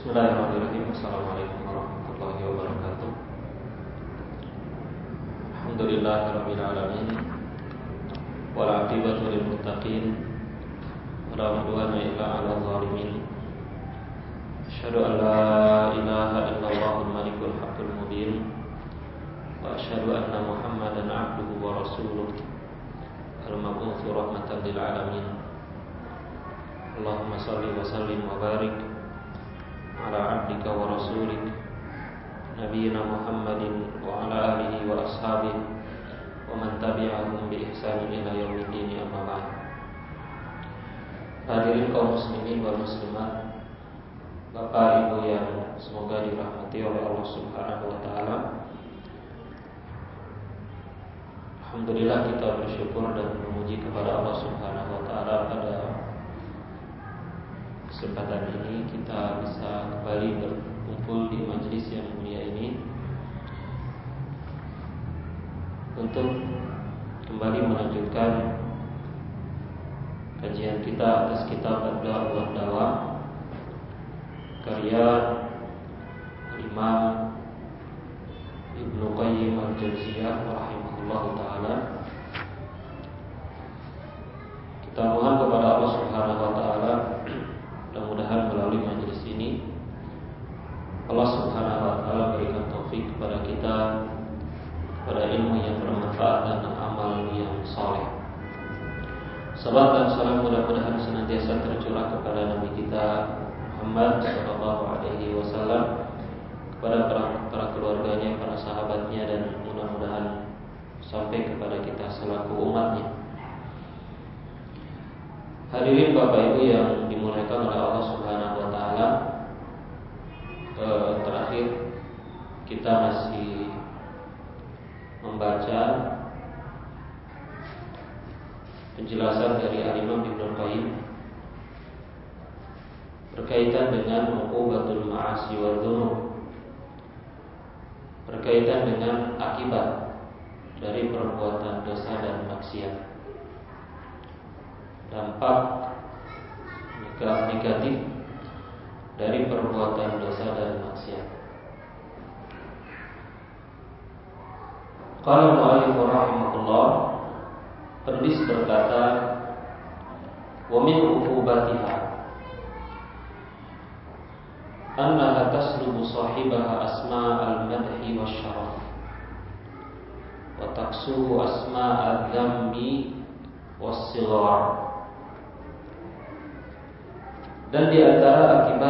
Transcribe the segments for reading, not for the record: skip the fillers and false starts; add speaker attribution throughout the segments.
Speaker 1: Bismillahirrahmanirrahim. Assalamualaikum warahmatullahi wabarakatuh. Alhamdulillahirabbil alamin. Wal 'aqibatu lil muttaqin. Wala 'udwana illa 'alal zalimin. Asyhadu an la ilaha illallahul malikul haqqul mubin. Wa asyhadu anna Muhammadan 'abduhu wa rasuluh. Al-mab'utsu rahmatan lil alamin. Allahumma shalli wa sallim wa barik ala abdika wa rasulik nabiyina Muhammadin wa ala alihi wa ashabihi wa man tabi'ahum bi ihsanin ila yaumiddin, amma ba'd. Hadirin kaum muslimin wal muslimat, Bapak Ibu yang semoga dirahmati oleh Allah Subhanahu wa taala. Alhamdulillah, kita bersyukur dan memuji kepada Allah Subhanahu wa taala pada kesempatan ini kita bisa kembali berkumpul di majelis yang mulia ini untuk kembali melanjutkan kajian kita atas kitab Ad-Da'wah Dawah karya Imam Ibnu Qayyim Al-Jauziyah rahimahullahu taala. Kita mohon kepada Allah Subhanahu wa taala, mudah-mudahan melalui majelis ini Allah Subhanahu wa taala berikan taufik kepada kita, kepada ilmu yang bermanfaat dan amal yang saleh. Salam dan salam mudah-mudahan senantiasa tercurah kepada Nabi kita Muhammad sallallahu alaihi wasallam, kepada para keluarganya, para sahabatnya, dan mudah-mudahan sampai kepada kita selaku umatnya. Hadirin Bapak Ibu yang dimuliakan oleh Allah Subhanahu wa taala, terakhir kita masih membaca penjelasan dari Imam Ibnu Qayyim berkaitan dengan uqubatul ma'asi wa dzunub, berkaitan dengan akibat dari perbuatan dosa dan maksiat, dampak negatif dari perbuatan dosa dan maksiat. Qala al-mu'allif rahimahullah, penulis berkata, wa min uqubatiha annaha taslubu sahibaha asma' al-madhi wasyaraf wa taksuhu asma' al-dhammi was-sighar. Dan di antara akibat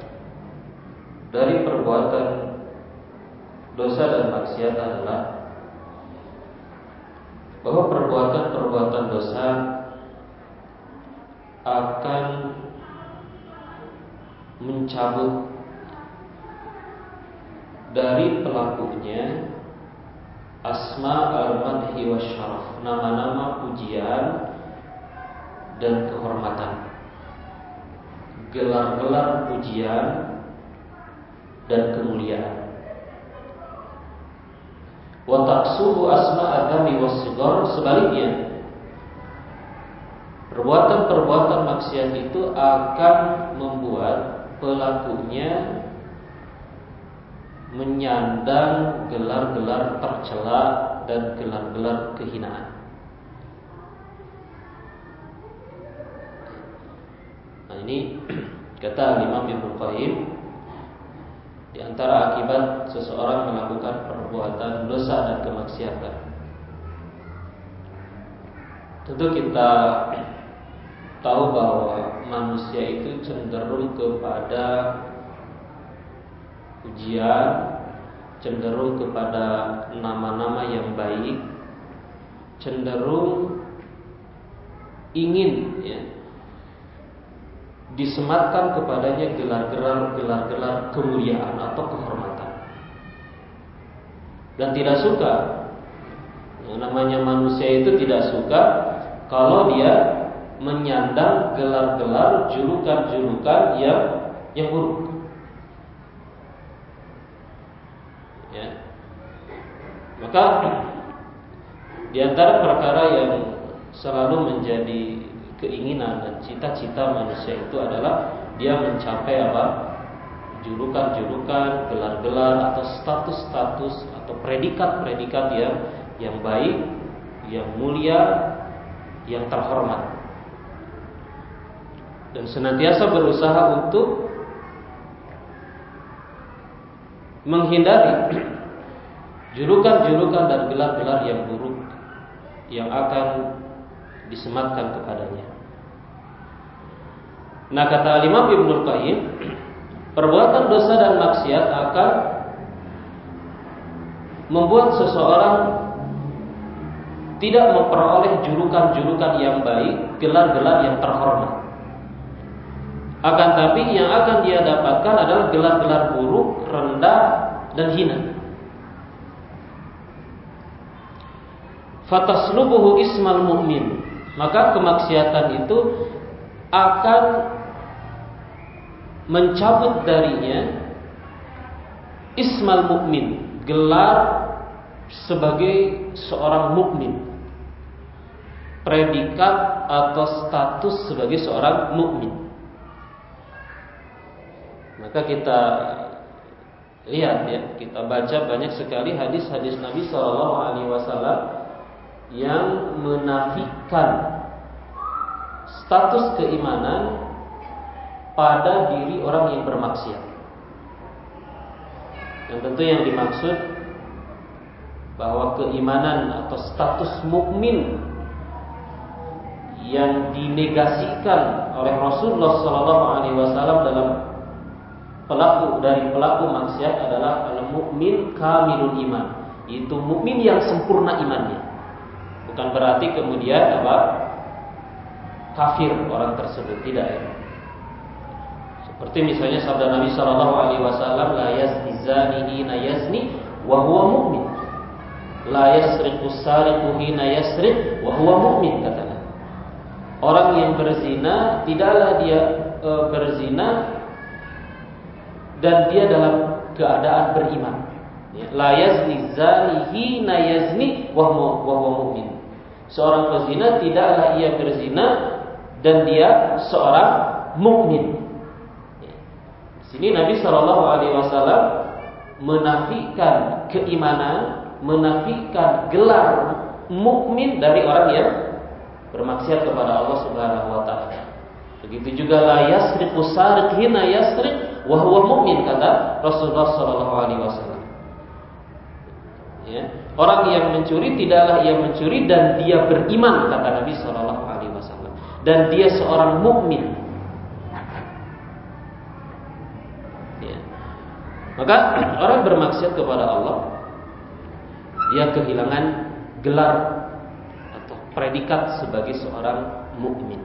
Speaker 1: dari perbuatan dosa dan maksiat adalah bahwa perbuatan-perbuatan dosa akan mencabut dari pelakunya asma al-madhi wasyaraf, nama-nama pujian dan kehormatan, gelar-gelar pujian dan kemuliaan. Wa taksuhu asma adami was-sighar, sebaliknya perbuatan-perbuatan maksiat itu akan membuat pelakunya menyandang gelar-gelar tercela dan gelar-gelar kehinaan. Nah, ini kata Imam Ibnu Qayyim, di antara akibat seseorang melakukan perbuatan dosa dan kemaksiatan. Tentu kita tahu bahwa manusia itu cenderung kepada pujian, cenderung kepada nama-nama yang baik, cenderung ingin disematkan kepadanya gelar-gelar kemuliaan atau kehormatan, dan tidak suka, namanya manusia itu tidak suka kalau dia menyandang gelar-gelar julukan-julukan yang buruk. Ya. Maka di antara perkara yang selalu menjadi keinginan dan cita-cita manusia itu adalah dia mencapai apa? julukan-julukan, gelar-gelar atau status-status atau predikat-predikat yang baik, yang mulia, yang terhormat. Dan senantiasa berusaha untuk menghindari julukan-julukan dan gelar-gelar yang buruk yang akan disematkan kepadanya. Nah, kata Imam Ibnul Qayyim, perbuatan dosa dan maksiat akan membuat seseorang tidak memperoleh julukan-julukan yang baik, gelar-gelar yang terhormat. Akan tapi yang akan dia dapatkan adalah gelar-gelar buruk, rendah, dan hina. Fataslubuhu ismal mu'min, maka kemaksiatan itu akan mencabut darinya ismal mu'min, gelar sebagai seorang mukmin, predikat atau status sebagai seorang mukmin. Maka kita lihat ya, kita baca banyak sekali hadis-hadis Nabi SAW yang menafikan status keimanan pada diri orang yang bermaksiat. Yang tentu yang dimaksud bahwa keimanan atau status mukmin yang dinegasikan oleh Rasulullah SAW dalam pelaku maksiat adalah al-mukmin kamilul iman, itu mukmin yang sempurna imannya. Bukan berarti kemudian kafir orang tersebut, tidak ya. Seperti misalnya sabda Nabi SAW, la yazni zani hina yazni wa huwa mu'min, la yasriqu sariqu hina yasriq wa huwa mu'min, katanya. Orang yang berzina tidaklah dia berzina dan dia dalam keadaan beriman. La yazni zani hina yazni wa huwa mu'min. Seorang pezina tidaklah ia berzina dan dia seorang mukmin. Di sini Nabi SAW menafikan keimanan, menafikan gelar mukmin dari orang yang bermaksiat kepada Allah Subhanahu wa taala. Begitu juga la yasriqu sariq hina yasriq wa huwa mu'min, kata Rasulullah SAW. Ya, orang yang mencuri tidaklah ia mencuri dan dia beriman, kata Nabi SAW. Dan dia seorang mukmin. Ya. Maka orang bermaksiat kepada Allah, dia kehilangan gelar atau predikat sebagai seorang mukmin.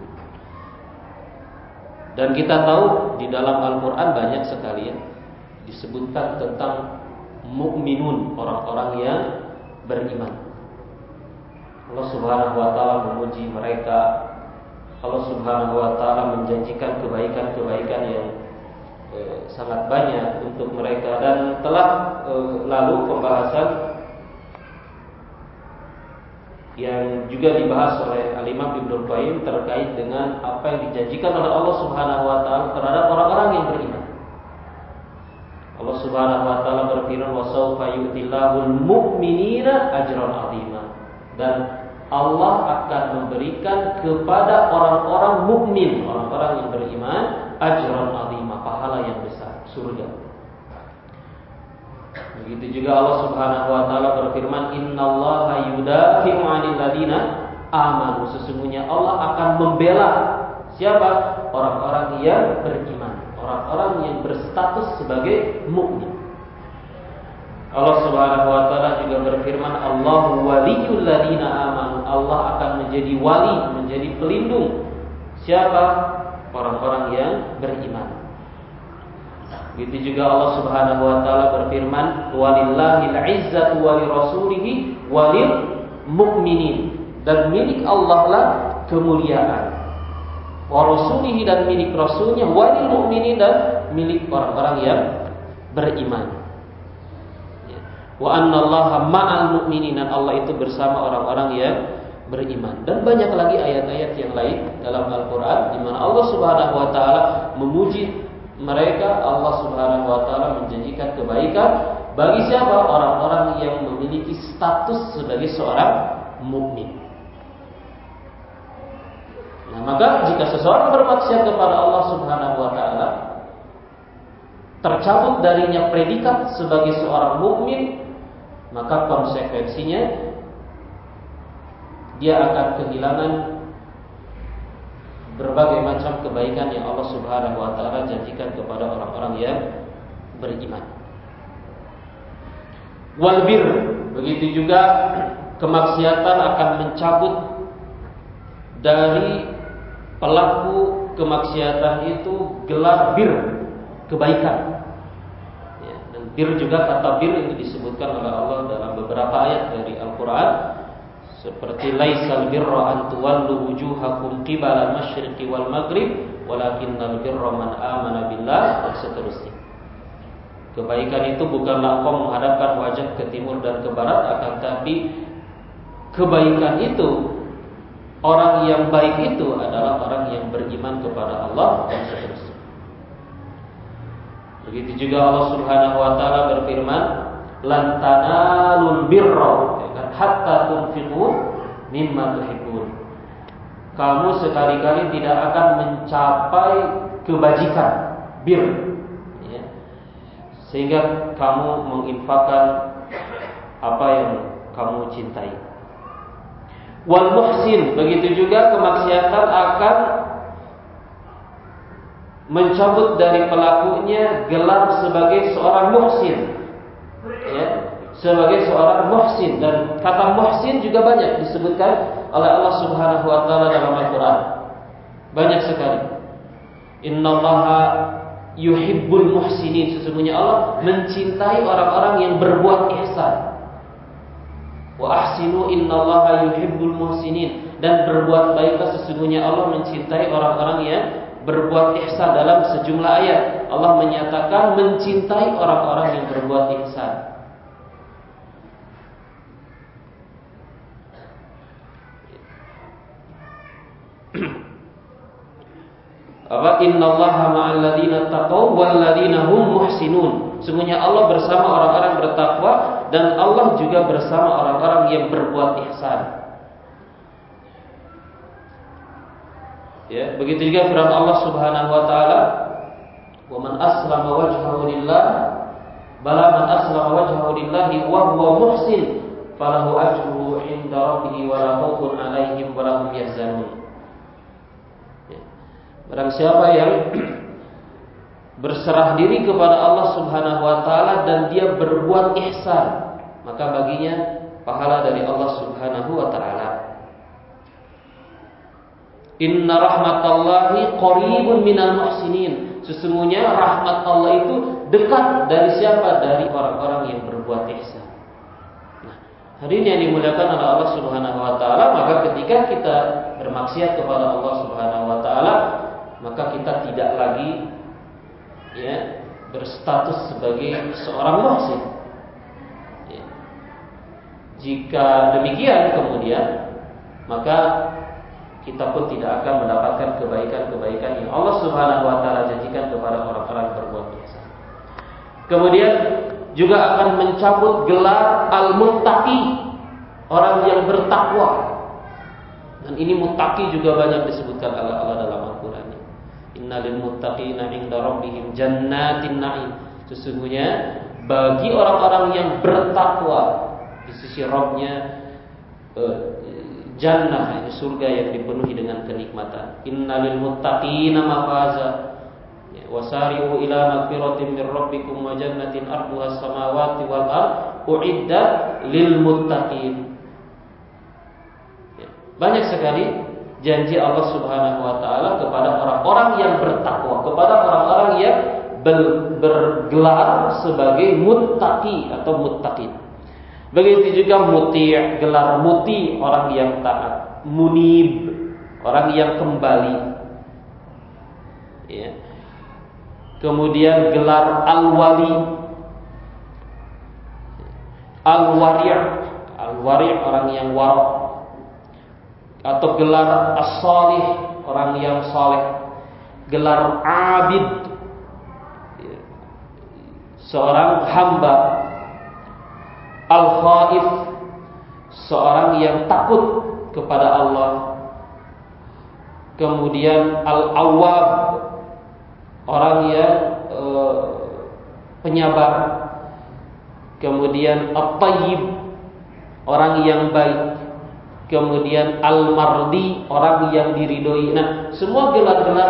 Speaker 1: Dan kita tahu di dalam Al-Quran banyak sekali ya disebutkan tentang mukminun, orang-orang yang beriman. Allah Subhanahu wa taala memuji mereka. Allah Subhanahu wa taala menjanjikan kebaikan-kebaikan yang sangat banyak untuk mereka, dan telah lalu pembahasan yang juga dibahas oleh Al-Imam Ibnul Qayyim terkait dengan apa yang dijanjikan oleh Allah Subhanahu wa taala terhadap orang-orang yang beriman. Allah Subhanahu wa taala berfirman, "Wa sawfa yu'tillahul mu'minina ajran 'azima." Dan Allah akan memberikan kepada orang-orang mukmin, orang-orang yang beriman, ajran 'azima, pahala yang besar, surga. Begitu juga Allah Subhanahu wa taala berfirman, "Innallaha yudafi'u 'anil ladina amanu." Sesungguhnya Allah akan membela siapa? Orang-orang yang beriman, orang-orang yang berstatus sebagai mukmin. Allah Subhanahu wa taala juga berfirman, "Allahu waliyul ladina amanu." Allah akan menjadi wali, menjadi pelindung siapa? Orang-orang yang beriman. Begitu juga Allah Subhanahu wa taala berfirman, "Walillahil 'izzatu wa lirasulihi walil mu'minin." Dan milik Allah lah kemuliaan. Wa rasulihi, dan milik rasulnya, walil mu'minin, dan milik orang-orang yang beriman. Wa annallaha ma'al mu'minin, dan Allah itu bersama orang-orang yang beriman. Dan banyak lagi ayat-ayat yang lain dalam Al-Qur'an di mana Allah Subhanahu wa taala memuji mereka Allah Subhanahu wa taala menjanjikan kebaikan bagi siapa? Orang-orang yang memiliki status sebagai seorang mukmin. Nah, maka jika seseorang bermaksiat kepada Allah Subhanahu wa taala, tercabut darinya predikat sebagai seorang mukmin, maka konsekuensinya dia akan kehilangan berbagai macam kebaikan yang Allah Subhanahu wa taala janjikan kepada orang-orang yang beriman. Wal bir, begitu juga kemaksiatan akan mencabut dari pelaku kemaksiatan itu gelar bir, kebaikan. Ya, dan bir juga, kata bir ini disebutkan oleh Allah dalam beberapa ayat dari Al-Quran, seperti laisal birra an tuwallu wujuhakum qibala al-masyriqi wal maghrib walakinnal birra man amana billah, dan seterusnya. Kebaikan itu bukanlah engkau menghadapkan wajah ke timur dan ke barat, akan tapi kebaikan itu, orang yang baik itu adalah orang yang beriman kepada Allah, dan seterusnya. Begitu juga Allah Subhanahu wa taala berfirman, lan tanalul birra hatta tunfiqu mimma tuhibbun. Kamu sekali-kali tidak akan mencapai kebajikan, bir, ya, sehingga kamu menginfakkan apa yang kamu cintai. Wal muhsin, begitu juga kemaksiatan akan mencabut dari pelakunya gelar sebagai seorang muhsin, ya, sebagai seorang muhsin. Dan kata muhsin juga banyak disebutkan oleh Allah Subhanahu wa taala dalam Al-Qur'an. Banyak sekali. Innallaha yuhibbul muhsinin, sesungguhnya Allah mencintai orang-orang yang berbuat ihsan. Wa ahsinu innallaha yuhibbul muhsinin, dan berbuat baiklah, sesungguhnya Allah mencintai orang-orang yang berbuat ihsan. Dalam sejumlah ayat Allah menyatakan mencintai orang-orang yang berbuat ihsan. Apa? Innallaha ma'al ladzina taqaw wal ladzina hum muhsinun. Sesungguhnya Allah bersama orang-orang bertakwa, dan Allah juga bersama orang-orang yang berbuat ihsan. Ya, begitu juga firman Allah Subhanahu wa taala, "Wa man aslama wajhahu lillah, bala man aslama wajhahu lillahi wa huwa muhsin, falahu ajruhu 'inda rabbih wa la khaufun 'alaihim wa la hum yahzanun." Barang siapa yang berserah diri kepada Allah Subhanahu wa taala dan dia berbuat ihsan, maka baginya pahala dari Allah Subhanahu wa taala. Inna rahmatallahi qaribun minal muhsinin. Sesungguhnya rahmat Allah itu dekat dari siapa? Dari orang-orang yang berbuat ihsan. Nah, hari ini yang dimuliakan oleh Allah Subhanahu wa taala, maka ketika kita bermaksiat kepada Allah Subhanahu wa taala, maka kita tidak lagi, ya, berstatus sebagai seorang muhsin. Ya. Jika demikian kemudian, maka kita pun tidak akan mendapatkan kebaikan-kebaikan yang Allah Subhanahu wa taala janjikan kepada orang-orang berbuat ihsan. Kemudian juga akan mencabut gelar al-muttaqi, orang yang bertakwa. Dan ini muttaqi juga banyak disebutkan oleh Allah dalam Al-Qur'an. Innalil muttaqina 'inda rabbihim jannatin na'im. Sesungguhnya bagi orang-orang yang bertakwa di sisi Rabb-nya jannah, ini surga yang dipenuhi dengan kenikmatan. Innalil muttaqina mafaza. Wasari'u ila magfiratin min rabbikum wa jannatin arduha as-samawati wal ard u'iddat lil muttaqin. Banyak sekali janji Allah Subhanahu wa taala kepada orang-orang yang bertakwa, kepada orang-orang yang bergelar sebagai muttaqi atau muttaqin. Begitu juga muti', gelar muti, orang yang taat. Munib, orang yang kembali. Ya. Kemudian gelar al-wali, al-wari', orang yang wara'. Atau gelar as-salih, orang yang saleh. Gelar abid, seorang hamba, al-khaif, seorang yang takut kepada Allah, kemudian al-awwab, orang yang penyabar, kemudian at-tayyib, orang yang baik, kemudian al-mardi, orang yang diridhoi. Nah, semua gelar-gelar,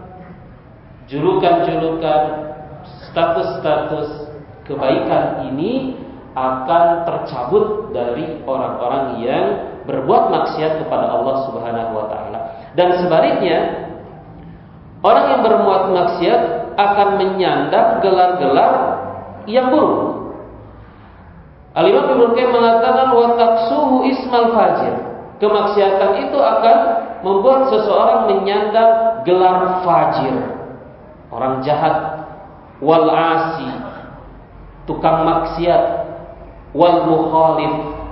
Speaker 1: julukan-julukan, status-status kebaikan ini akan tercabut dari orang-orang yang berbuat maksiat kepada Allah Subhanahu wa taala. Dan sebaliknya, orang yang berbuat maksiat akan menyandang gelar-gelar yang buruk. Al-Imam Ibnu Qayyim mengatakan wa taqsuhu ismal fajir. Kemaksiatan itu akan membuat seseorang menyandang gelar fajir, orang jahat, wal asi, tukang maksiat, wal mukhalif,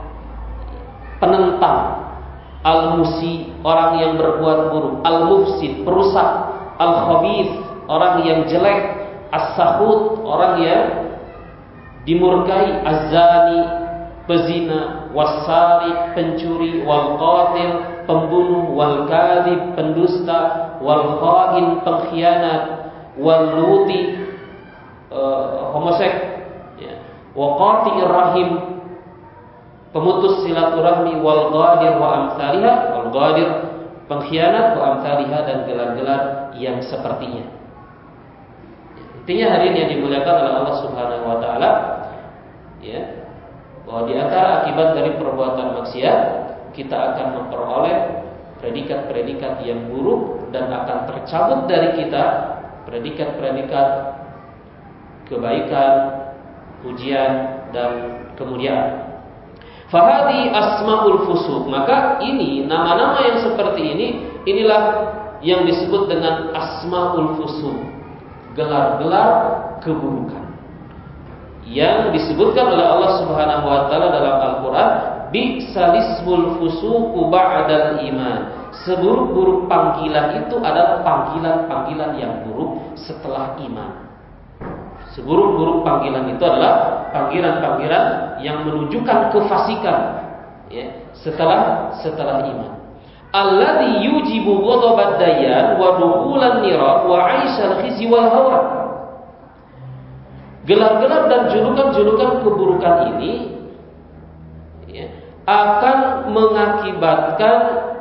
Speaker 1: penentang, al musi, orang yang berbuat buruk, al mufsid, perusak, al khabith, orang yang jelek, as-sahut, orang yang dimurkai, az-zani, pezina, was-sariq, pencuri, wal qatil, pembunuh, wal kadhib, pendusta, wal khain, pengkhianat, wal luti, homoseks, ya, wa qati'ir rahim, pemutus silaturahmi, wal ghadir wa amsalihha, wal ghadir, pengkhianat, wa amsalihha, dan gelar-gelar yang sepertinya. Intinya hadirin yang dimuliakan oleh Allah Subhanahu wa taala, ya, bahwa di antara akibat dari perbuatan maksiat kita akan memperoleh predikat-predikat yang buruk dan akan tercabut dari kita predikat-predikat kebaikan, pujian, dan kemuliaan. Fahadi asmaul fusuq. Maka ini nama-nama yang seperti ini, inilah yang disebut dengan asmaul fusuq, gelar-gelar keburukan yang disebutkan oleh Allah Subhanahu wa taala dalam Al-Qur'an, bi'salismul fusuqu ba'dal iman. Seburuk-buruk panggilan itu adalah panggilan-panggilan yang buruk setelah iman. Seburuk-buruk panggilan itu adalah panggilan-panggilan yang menunjukkan kefasikan, ya, setelah iman. Alladzi yujibu ghadabad dayyan wa dukhulan niran wa 'aishal khizi wal hawan. Gelar-gelar dan julukan-julukan keburukan ini, ya, akan mengakibatkan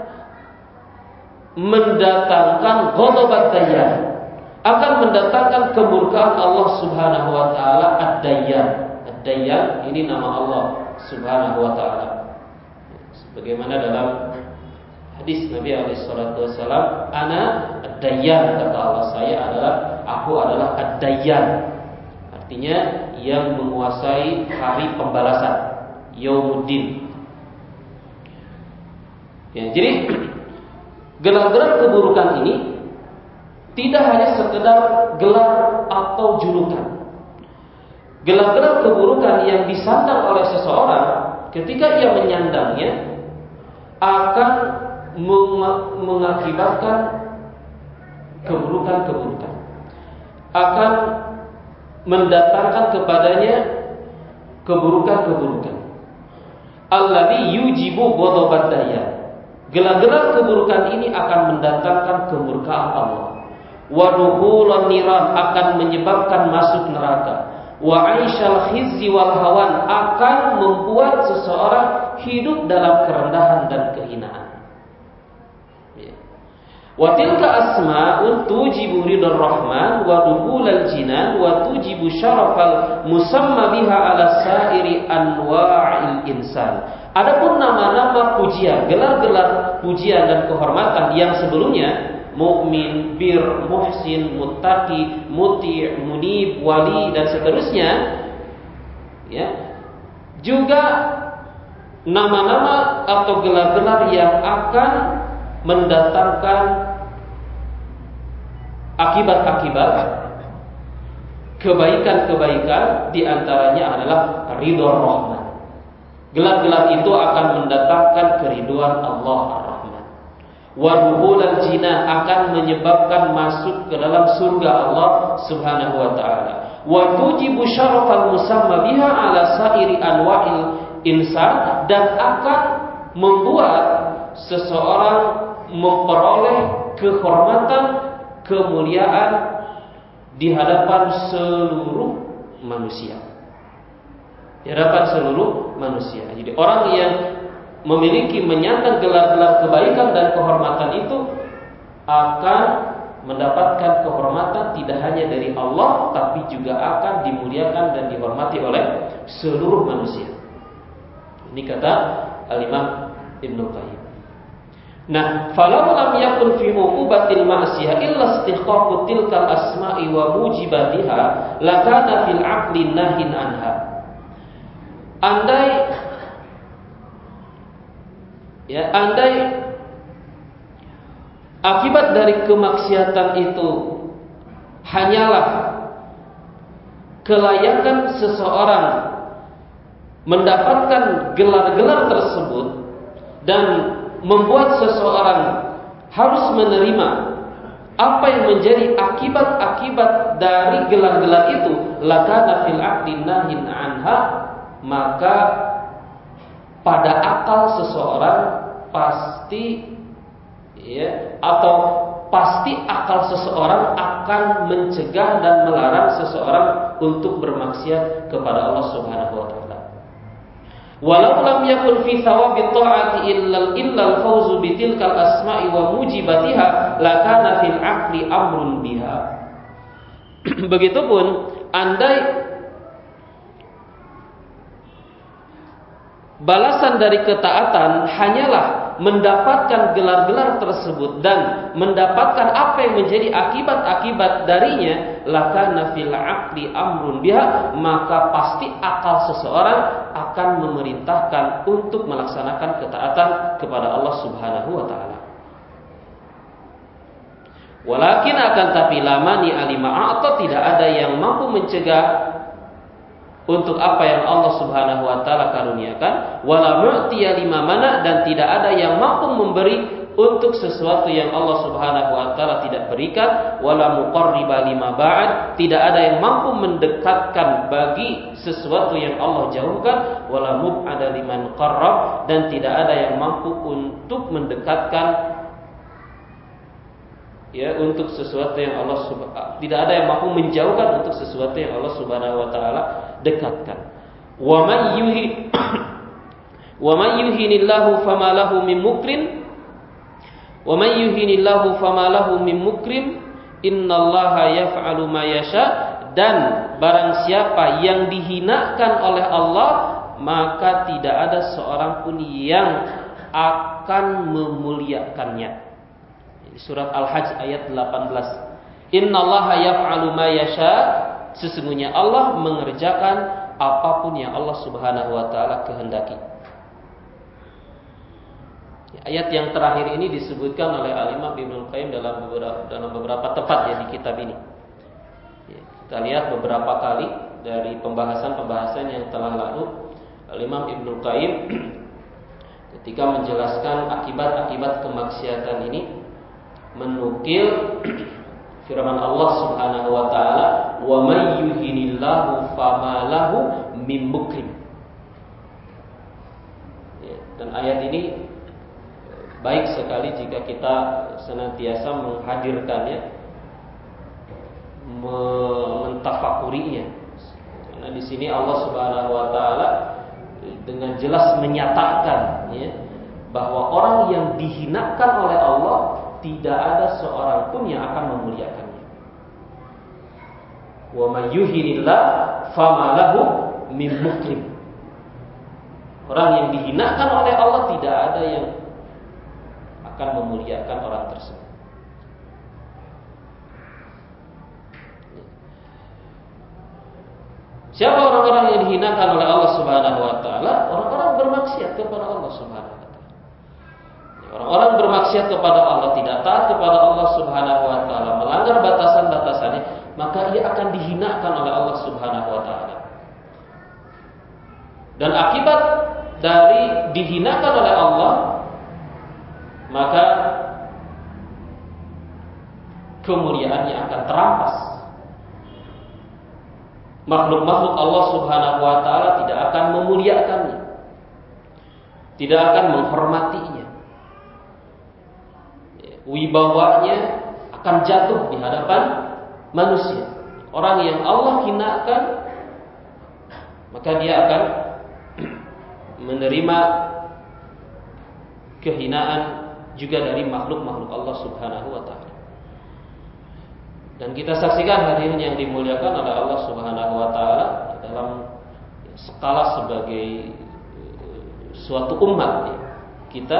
Speaker 1: mendatangkan ghadabad dayyan, akan mendatangkan kemurkaan Allah Subhanahu wa taala. Ad-Dayyan. Ad-Dayyan ini nama Allah Subhanahu wa taala. Sebagaimana dalam hadis Nabi alaihi salatu wasallam, ana ad-Dayyan, kata Allah, aku adalah ad-Dayyan. Artinya yang menguasai hari pembalasan, Yaumuddin. Ya, jadi gelar-gelar keburukan ini tidak hanya sekedar gelar atau julukan. Gelar-gelar keburukan yang disandang oleh seseorang ketika ia menyandangnya akan mengakibatkan keburukan-keburukan, akan mendatangkan kepadanya keburukan-keburukan. Alladzi yujibu ghadabad dayyan. Gelar-gelar keburukan ini akan mendatangkan kemurkaan Allah. Wa dukhulan niran, akan menyebabkan masuk neraka. Wa 'aishal khizzi wal hawan, akan membuat seseorang hidup dalam kerendahan dan kehinaan. Wa tilka asma'un tujibu ridar rahman wa dukhulal jinan wa tujibu syarafal musamma biha ala sa'iri anwa'il insan. Adapun nama-nama pujian, gelar-gelar pujian dan kehormatan yang sebelumnya, mukmin, bir, muhsin, muttaqi, muti', munib, wali, dan seterusnya, ya, juga nama-nama atau gelar-gelar yang akan mendatangkan akibat-akibat kebaikan-kebaikan, diantaranya adalah ridho rahman. Gelar-gelar itu akan mendatangkan keriduan Allah Ar-Rahman. Wa dukhulal jinah, akan menyebabkan masuk ke dalam surga Allah Subhanahu wa taala. wa tujibu syarafal musamma biha ala sairi anwa'il insan, dan akan membuat seseorang memperoleh kehormatan, kemuliaan di hadapan seluruh manusia. Di hadapan seluruh manusia. Jadi orang yang memiliki menyandang gelar-gelar kebaikan dan kehormatan itu akan mendapatkan kehormatan tidak hanya dari Allah, tapi juga akan dimuliakan dan dihormati oleh seluruh manusia. Ini kata Al-Imam Ibnu Qayyim. Nah, falau lam yakun fi uqubatil ma'siyah illa istihqaqu tilkal asma'i wa mujibatiha lakana fil 'aqli nahin anha. Andai akibat dari kemaksiatan itu hanyalah kelayakan seseorang mendapatkan gelar-gelar tersebut dan membuat seseorang harus menerima apa yang menjadi akibat-akibat dari gelar-gelar itu, lakana fil 'aqli nahin anha, maka pada akal seseorang pasti akal seseorang akan mencegah dan melarang seseorang untuk bermaksiat kepada Allah Subhanahu wa taala. Walau lam yakun fi thawabi ta'ati illa al-fawzu bi tilkal asma'i wa mujibatiha lakana fil 'aqli amrun biha. Begitupun andai balasan dari ketaatan hanyalah mendapatkan gelar-gelar tersebut dan mendapatkan apa yang menjadi akibat-akibat darinya, lakana fil 'aqli amrun biha, maka pasti akal seseorang akan memerintahkan untuk melaksanakan ketaatan kepada Allah Subhanahu wa taala. Walakin akan tapi lamani alima atau tidak ada yang mampu mencegah untuk apa yang Allah Subhanahu wa taala karuniakan, wala mu'tiya lima mana, dan tidak ada yang mampu memberi untuk sesuatu yang Allah Subhanahu wa taala tidak berikan, wala muqarriba lima ba'ad, tidak ada yang mampu mendekatkan bagi sesuatu yang Allah jauhkan, wala mub'ada liman qarrab, dan tidak ada yang mampu untuk mendekatkan untuk sesuatu yang Allah tidak ada yang mampu menjauhkan untuk sesuatu yang Allah Subhanahu wa taala dekatkan. Wa may yuhinillahu fama lahu min mukrim, wa may yuhinillahu fama lahu min mukrim, innallaha yaf'alu ma yasha, dan barang siapa yang dihinakan oleh Allah, maka tidak ada seorang pun yang akan memuliakannya. Surat Al-Hajj ayat 18. Innallaha yaf'alu ma yasha, sesungguhnya Allah mengerjakan apapun yang Allah Subhanahu wa taala kehendaki. Ayat yang terakhir ini disebutkan oleh Al-Imam Ibnu Qayyim dalam beberapa tempat di kitab ini. Kita lihat beberapa kali dari pembahasan yang telah lalu, Al-Imam Ibnu Qayyim ketika menjelaskan akibat-akibat kemaksiatan ini menukil firman Allah Subhanahu wa taala, wa may yuhinillahu fama lahu mim mukrim. Dan ayat ini baik sekali jika kita senantiasa menghadirkannya, mentafakurinya. Karena di sini Allah Subhanahu wa taala dengan jelas menyatakan bahwa orang yang dihinakan oleh Allah tidak ada seorang pun yang akan memuliakannya. Wa may yuhinillah fama lahu mim mukrim. Orang yang dihinakan oleh Allah tidak ada yang akan memuliakan orang tersebut. Siapa orang-orang yang dihinakan oleh Allah Subhanahu wa taala? Orang-orang bermaksiat kepada Allah Subhanahu wa taala. Orang-orang bermaksiat kepada Allah, tidak taat kepada Allah Subhanahu wa taala, melanggar batasan-batasannya, maka ia akan dihinakan oleh Allah Subhanahu wa taala. Dan akibat dari dihinakan oleh Allah, maka kemuliaannya akan terampas. makhluk-makhluk Allah Subhanahu wa taala tidak akan memuliakannya, tidak akan menghormatinya. Wibawanya akan jatuh di hadapan manusia. Orang yang Allah hinakan, maka dia akan menerima kehinaan juga dari makhluk-makhluk Allah Subhanahu wa taala. Dan kita saksikan hadirin yang dimuliakan oleh Allah Subhanahu wa taala dalam skala sebagai suatu umat kita,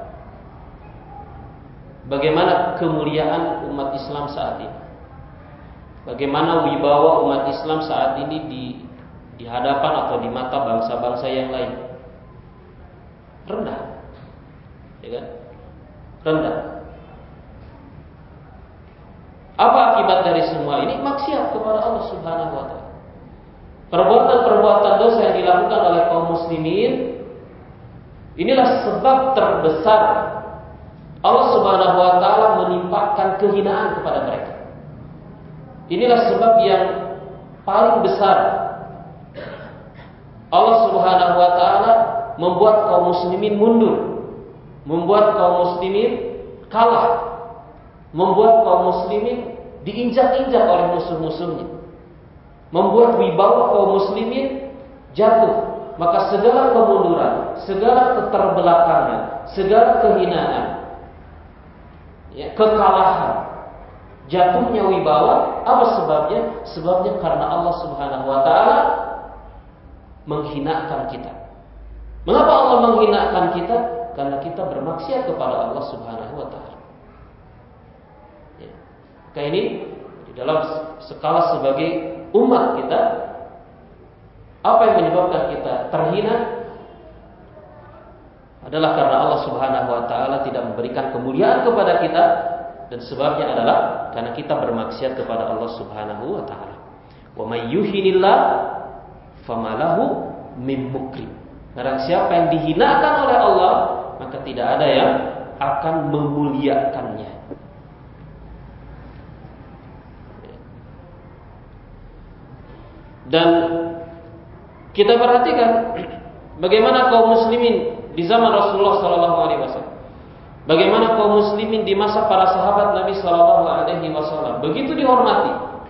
Speaker 1: bagaimana kemuliaan umat Islam saat ini, bagaimana wibawa umat Islam saat ini di hadapan atau di mata bangsa-bangsa yang lain. Rendah, ya kan? Rendah. Apa akibat dari semua ini? Maksiat kepada Allah Subhanahu wa taala. Perbuatan-perbuatan dosa yang dilakukan oleh kaum muslimin, inilah sebab terbesar Allah Subhanahu wa taala menimpakan kehinaan kepada mereka. Inilah sebab yang paling besar Allah Subhanahu wa taala membuat kaum muslimin mundur, membuat kaum muslimin kalah, membuat kaum muslimin diinjak-injak oleh musuh-musuhnya, membuat wibawa kaum muslimin jatuh. Maka segala kemunduran, segala keterbelakangan, segala kehinaan, kekalahan, jatuhnya wibawa, apa sebabnya? Sebabnya karena Allah Subhanahu wa taala menghinakan kita. Mengapa Allah menghinakan kita? Karena kita bermaksiat kepada Allah Subhanahu wa taala. Maka ini di dalam skala sebagai umat kita, apa yang menyebabkan kita terhina adalah karena Allah Subhanahu wa taala tidak memberikan kemuliaan kepada kita, dan sebabnya adalah karena kita bermaksiat kepada Allah Subhanahu wa taala. Wa may yuhinillah famalahu mim mukrim. Barang siapa yang dihinakan oleh Allah, maka tidak ada yang akan memuliakannya. Dan kita perhatikan bagaimana kaum muslimin di zaman Rasulullah SAW, bagaimana kaum muslimin di masa para sahabat Nabi SAW begitu dihormati.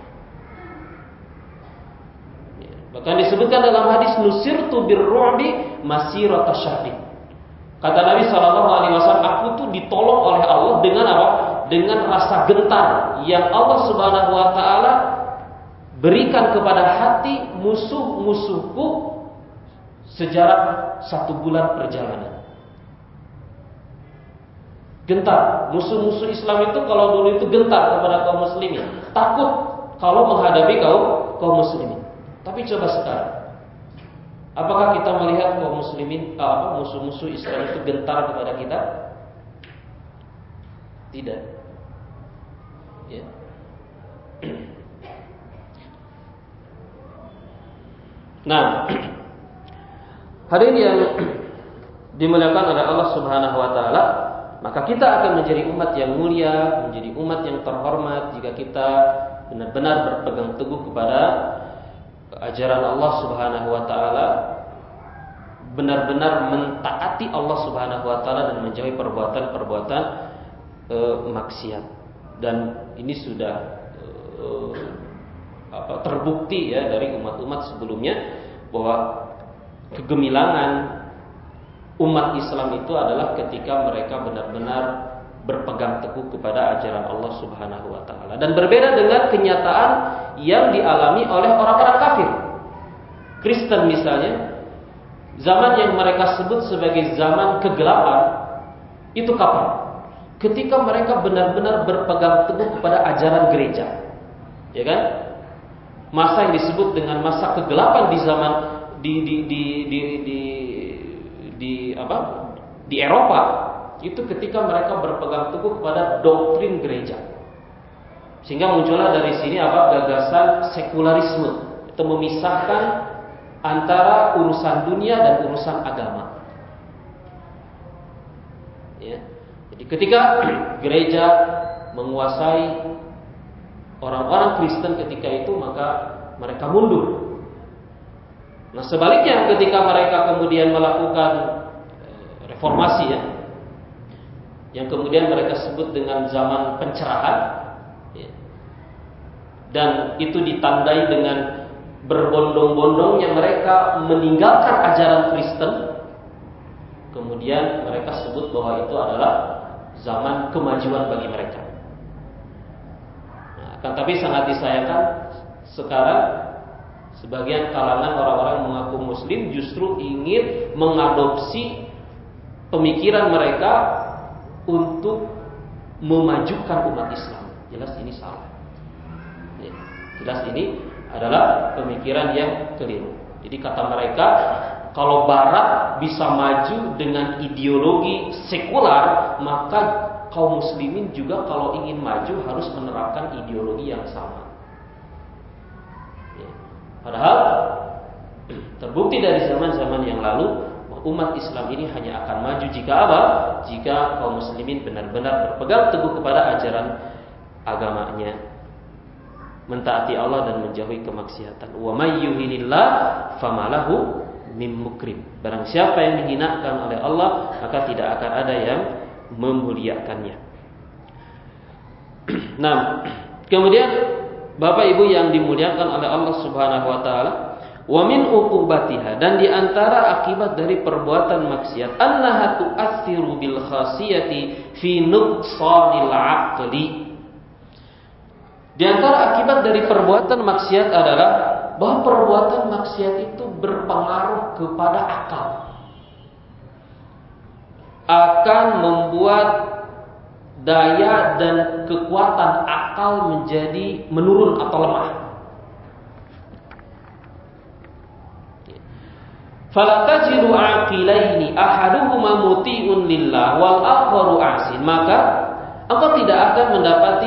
Speaker 1: Bahkan disebutkan dalam hadis, nusirtu birru'bi masirata syahrin. Kata Nabi SAW, aku tuh ditolong oleh Allah dengan apa? Dengan rasa gentar yang Allah Subhanahu wa taala berikan kepada hati musuh-musuhku sejarah 1 bulan perjalanan. Gentar. Musuh-musuh Islam itu kalau dulu itu gentar kepada kaum muslimin, takut kalau menghadapi kaum muslimin. Tapi coba sekarang, apakah kita melihat kaum muslimin, musuh-musuh Islam itu gentar kepada kita? Tidak. Ya. Nah, hadirin yang dimuliakan oleh Allah Subhanahu wa taala, maka kita akan menjadi umat yang mulia, menjadi umat yang terhormat jika kita benar-benar berpegang teguh kepada ajaran Allah Subhanahu wa taala, benar-benar mentaati Allah Subhanahu wa taala dan menjauhi perbuatan-perbuatan maksiat. Dan ini sudah terbukti ya dari umat-umat sebelumnya bahwa kegemilangan umat Islam itu adalah ketika mereka benar-benar berpegang teguh kepada ajaran Allah Subhanahu wa taala. Dan berbeda dengan kenyataan yang dialami oleh orang-orang kafir. Kristen misalnya, zaman yang mereka sebut sebagai zaman kegelapan, itu kapan? Ketika mereka benar-benar berpegang teguh kepada ajaran gereja. Ya kan? Masa yang disebut dengan masa kegelapan di zaman di Eropa, itu ketika mereka berpegang teguh kepada doktrin gereja. Sehingga muncullah dari sini gagasan sekularisme, itu memisahkan antara urusan dunia dan urusan agama. Ya. Jadi ketika gereja menguasai orang-orang Kristen ketika itu, maka mereka mundur. Nah, sebaliknya ketika mereka kemudian melakukan reformasi ya, yang kemudian mereka sebut dengan zaman pencerahan ya, dan itu ditandai dengan berbondong-bondongnya mereka meninggalkan ajaran Kristen, kemudian mereka sebut bahwa itu adalah zaman kemajuan bagi mereka. Nah, akan tapi sangat disayangkan sekarang sebagian kalangan orang-orang yang mengaku Muslim justru ingin mengadopsi pemikiran mereka untuk memajukan umat Islam. Jelas ini salah. Jelas ini adalah pemikiran yang keliru. Jadi kata mereka, kalau Barat bisa maju dengan ideologi sekular, maka kaum muslimin juga kalau ingin maju harus menerapkan ideologi yang sama. Padahal terbukti dari zaman-zaman yang lalu, umat Islam ini hanya akan maju jika apa? Jika kaum muslimin benar-benar berpegang teguh kepada ajaran agamanya, mentaati Allah dan menjauhi kemaksiatan. Wa may yuhinillah famalahu mim mukrim. Barang siapa yang dihinakan oleh Allah, maka tidak akan ada yang memuliakannya. Nah, kemudian Bapak Ibu yang dimuliakan oleh Allah Subhanahu wa taala, wa min uqubatiha, dan di antara akibat dari perbuatan maksiat, annaha tu'athiru bil khasiyati fi nuqsanil aqli. Di antara akibat dari perbuatan maksiat adalah bahwa perbuatan maksiat itu berpengaruh kepada akal. Akan membuat daya dan kekuatan akal menjadi menurun atau lemah. Fala tajidu aqilaini ahaduhuma muti'un lillah wal akharu asin. Maka engkau tidak akan mendapati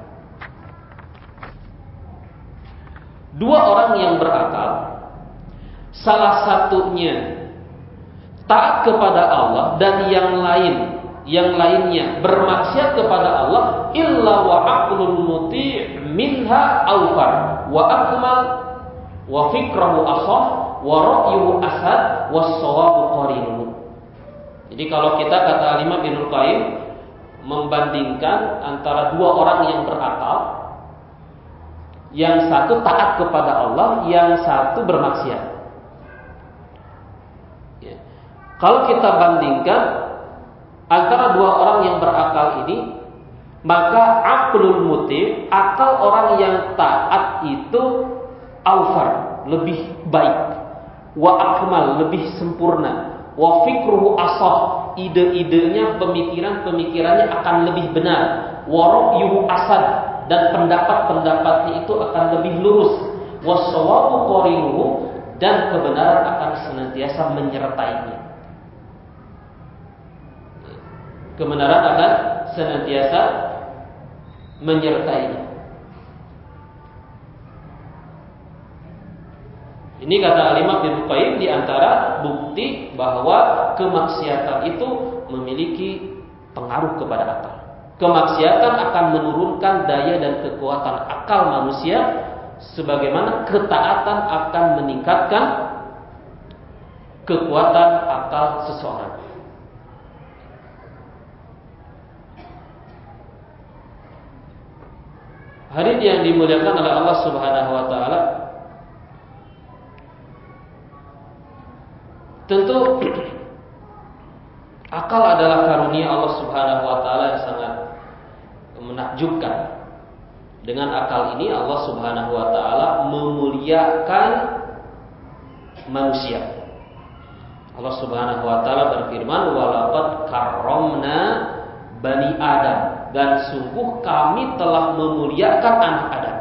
Speaker 1: dua orang yang berakal, salah satunya taat kepada Allah dan yang lainnya bermaksiat kepada Allah, illa wa aqlul muti' minha awfar wa akmal wa fikrahu asah wa ra'yuhu asad was sawabu qarinuhu. Jadi kalau kita kata Imam Ibnu Qayyim membandingkan antara dua orang yang berakal, yang satu taat kepada Allah, yang satu bermaksiat. Ya. Kalau kita bandingkan antara dua orang yang berakal ini, maka aqlul muti', akal orang yang taat itu awfar, lebih baik, wa akmal, lebih sempurna, wa fikruhu asah, ide-idenya, pemikirannya akan lebih benar, wa ra'yuhu asad, dan pendapat-pendapatnya itu akan lebih lurus, was-shawabu qarinuhu, dan kebenaran akan senantiasa menyertainya. Kebenaran akan senantiasa menyertainya. Ini kata Imam Ibnu Qayyim di antara bukti bahwa kemaksiatan itu memiliki pengaruh kepada akal. Kemaksiatan akan menurunkan daya dan kekuatan akal manusia, sebagaimana ketaatan akan meningkatkan kekuatan akal seseorang. Hadirin yang dimuliakan oleh Allah Subhanahu wa taala, tentu akal adalah karunia Allah Subhanahu wa taala yang sangat menakjubkan. Dengan akal ini Allah Subhanahu wa taala memuliakan manusia. Allah Subhanahu wa taala berfirman, "Walaqad karramna bani Adam," dan sungguh kami telah memuliakan anak Adam.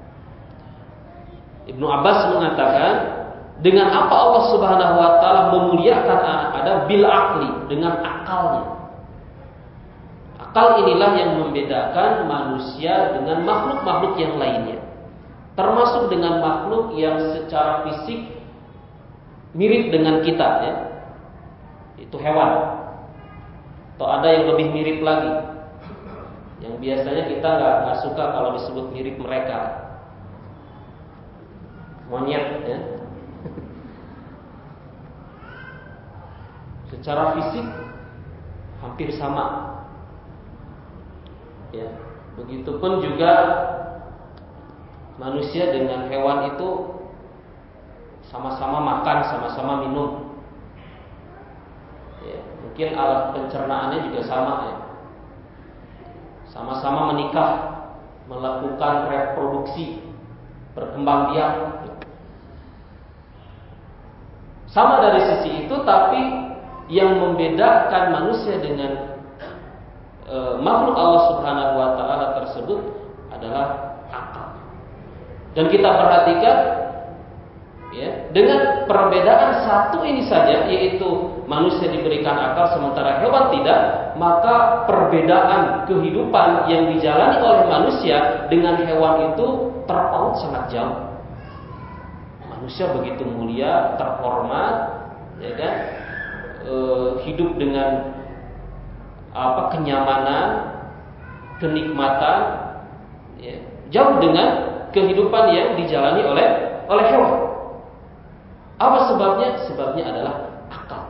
Speaker 1: Ibnu Abbas mengatakan, dengan apa Allah Subhanahu wa taala memuliakan anak Adam? Bil aqli, dengan akalnya. Akal inilah yang membedakan manusia dengan makhluk-makhluk yang lainnya, termasuk dengan makhluk yang secara fisik mirip dengan kita, ya, itu hewan. Atau ada yang lebih mirip lagi, yang biasanya kita nggak suka kalau disebut mirip mereka. Monyet, ya. Secara fisik hampir sama. Ya, begitupun juga manusia dengan hewan itu sama-sama makan, sama-sama minum. Ya, mungkin alat pencernaannya juga sama, ya. Sama-sama menikah, melakukan reproduksi, berkembang biak. Sama dari sisi itu, tapi yang membedakan manusia dengan makhluk Allah Subhanahu wa taala tersebut adalah akal. Dan kita perhatikan, ya, dengan perbedaan satu ini saja, yaitu manusia diberikan akal sementara hewan tidak, maka perbedaan kehidupan yang dijalani oleh manusia dengan hewan itu terpaut sangat jauh. Manusia begitu mulia, terhormat, ya kan? Hidup dengan kenyamanan, kenikmatan, ya, jauh dengan kehidupan yang dijalani oleh hewan. Apa sebabnya? Sebabnya adalah akal.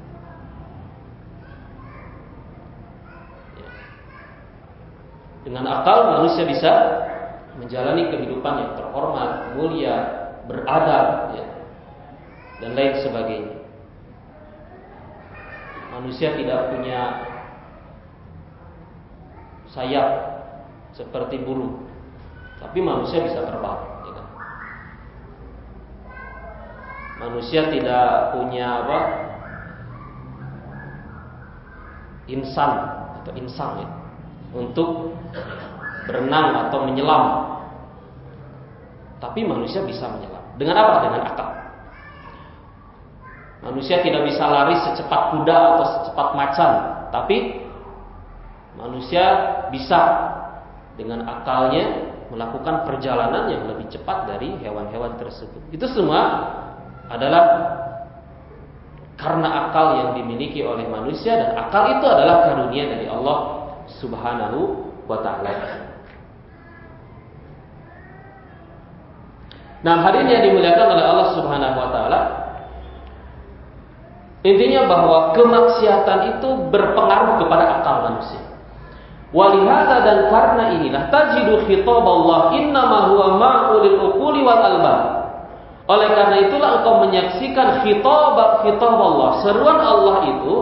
Speaker 1: Ya. Dengan akal manusia bisa menjalani kehidupan yang terhormat, mulia, beradab, ya, dan lain sebagainya. Manusia tidak punya sayap seperti burung, tapi manusia bisa terbang, ya kan? Manusia tidak punya insan atau insang, ya, untuk berenang atau menyelam, tapi manusia bisa menyelam. Dengan apa? Dengan akal. Manusia tidak bisa lari secepat kuda atau secepat macan, tapi manusia bisa dengan akalnya melakukan perjalanan yang lebih cepat dari hewan-hewan tersebut. Itu semua adalah karena akal yang dimiliki oleh manusia, dan akal itu adalah karunia dari Allah Subhanahu wa ta'ala. Nah, hari ini yang dimuliakan oleh Allah Subhanahu wa ta'ala, intinya bahwa kemaksiatan itu berpengaruh kepada akal manusia. Walihada, dan karena inilah tajidu khitab Allah innama huwa ma'ulil uquli wal albab. Oleh karena itulah engkau menyaksikan khitab Allah, seruan Allah itu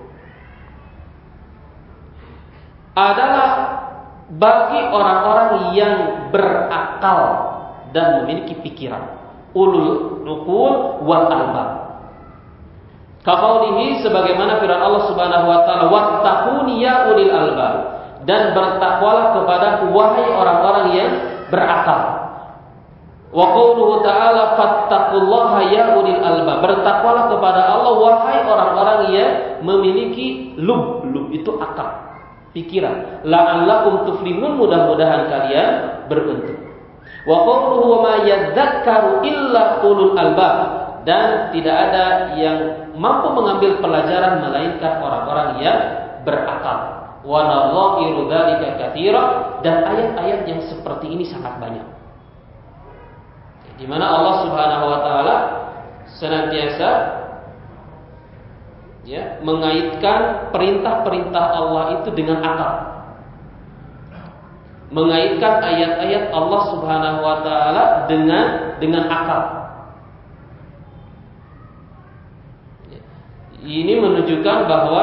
Speaker 1: adalah bagi orang-orang yang berakal dan memiliki pikiran. Ulul uqul wal albab. Kaqaulihi, sebagaimana firman Allah Subhanahu wa taala, wattaquni ya ulil albab, dan bertakwalah kepada wahai orang-orang yang berakal. Wa qauluhu ta'ala fattaqullaha ya ulil albab, bertakwalah kepada Allah wahai orang-orang yang memiliki lub itu akal, pikiran. La'allakum tuflihun, mudah-mudahan kalian beruntung. Wa qauluhu ma yadzakkaru illa ulul albab, dan tidak ada yang mampu mengambil pelajaran melainkan orang-orang yang berakal. Wa nadha'iru dzalika katsira, dan ayat-ayat yang seperti ini sangat banyak, di mana Allah Subhanahu wa taala senantiasa, ya, mengaitkan perintah-perintah Allah itu dengan akal. Mengaitkan ayat-ayat Allah Subhanahu wa taala dengan akal. Ini menunjukkan bahwa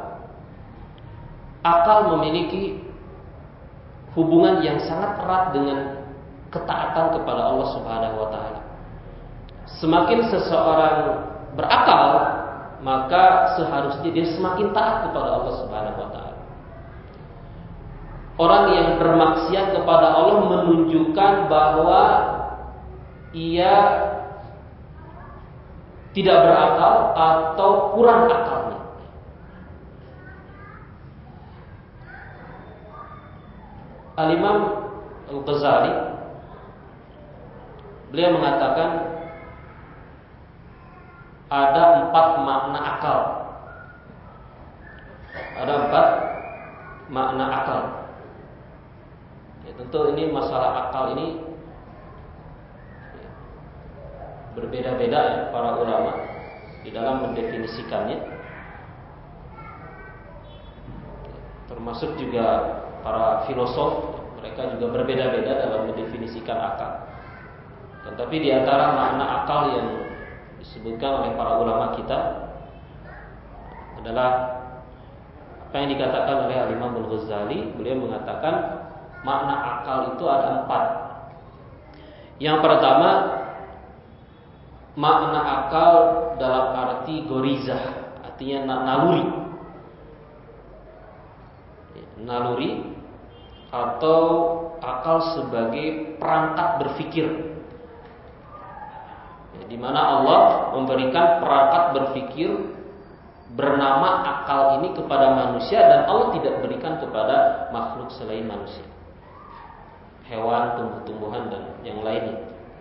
Speaker 1: akal memiliki hubungan yang sangat erat dengan ketaatan kepada Allah Subhanahu wa taala. Semakin seseorang berakal, maka seharusnya dia semakin taat kepada Allah Subhanahu wa taala. Orang yang bermaksiat kepada Allah menunjukkan bahwa ia tidak berakal atau kurang akalnya. Al-Imam Al-Ghazali, beliau mengatakan ada 4 makna akal. Ada 4 makna akal. tentu ini masalah akal ini berbeda-beda ya para ulama di dalam mendefinisikannya. Termasuk juga para filosof, mereka juga berbeda-beda dalam mendefinisikan akal. Tetapi di antara makna akal yang disebutkan oleh para ulama kita adalah apa yang dikatakan oleh Al-Imam Al-Ghazali. Beliau mengatakan makna akal itu ada 4. Yang pertama, makna akal dalam arti gorizah, artinya naluri atau akal sebagai perangkat berpikir, di mana Allah memberikan perangkat berpikir bernama akal ini kepada manusia, dan Allah tidak berikan kepada makhluk selain manusia, hewan, tumbuh-tumbuhan, dan yang lainnya.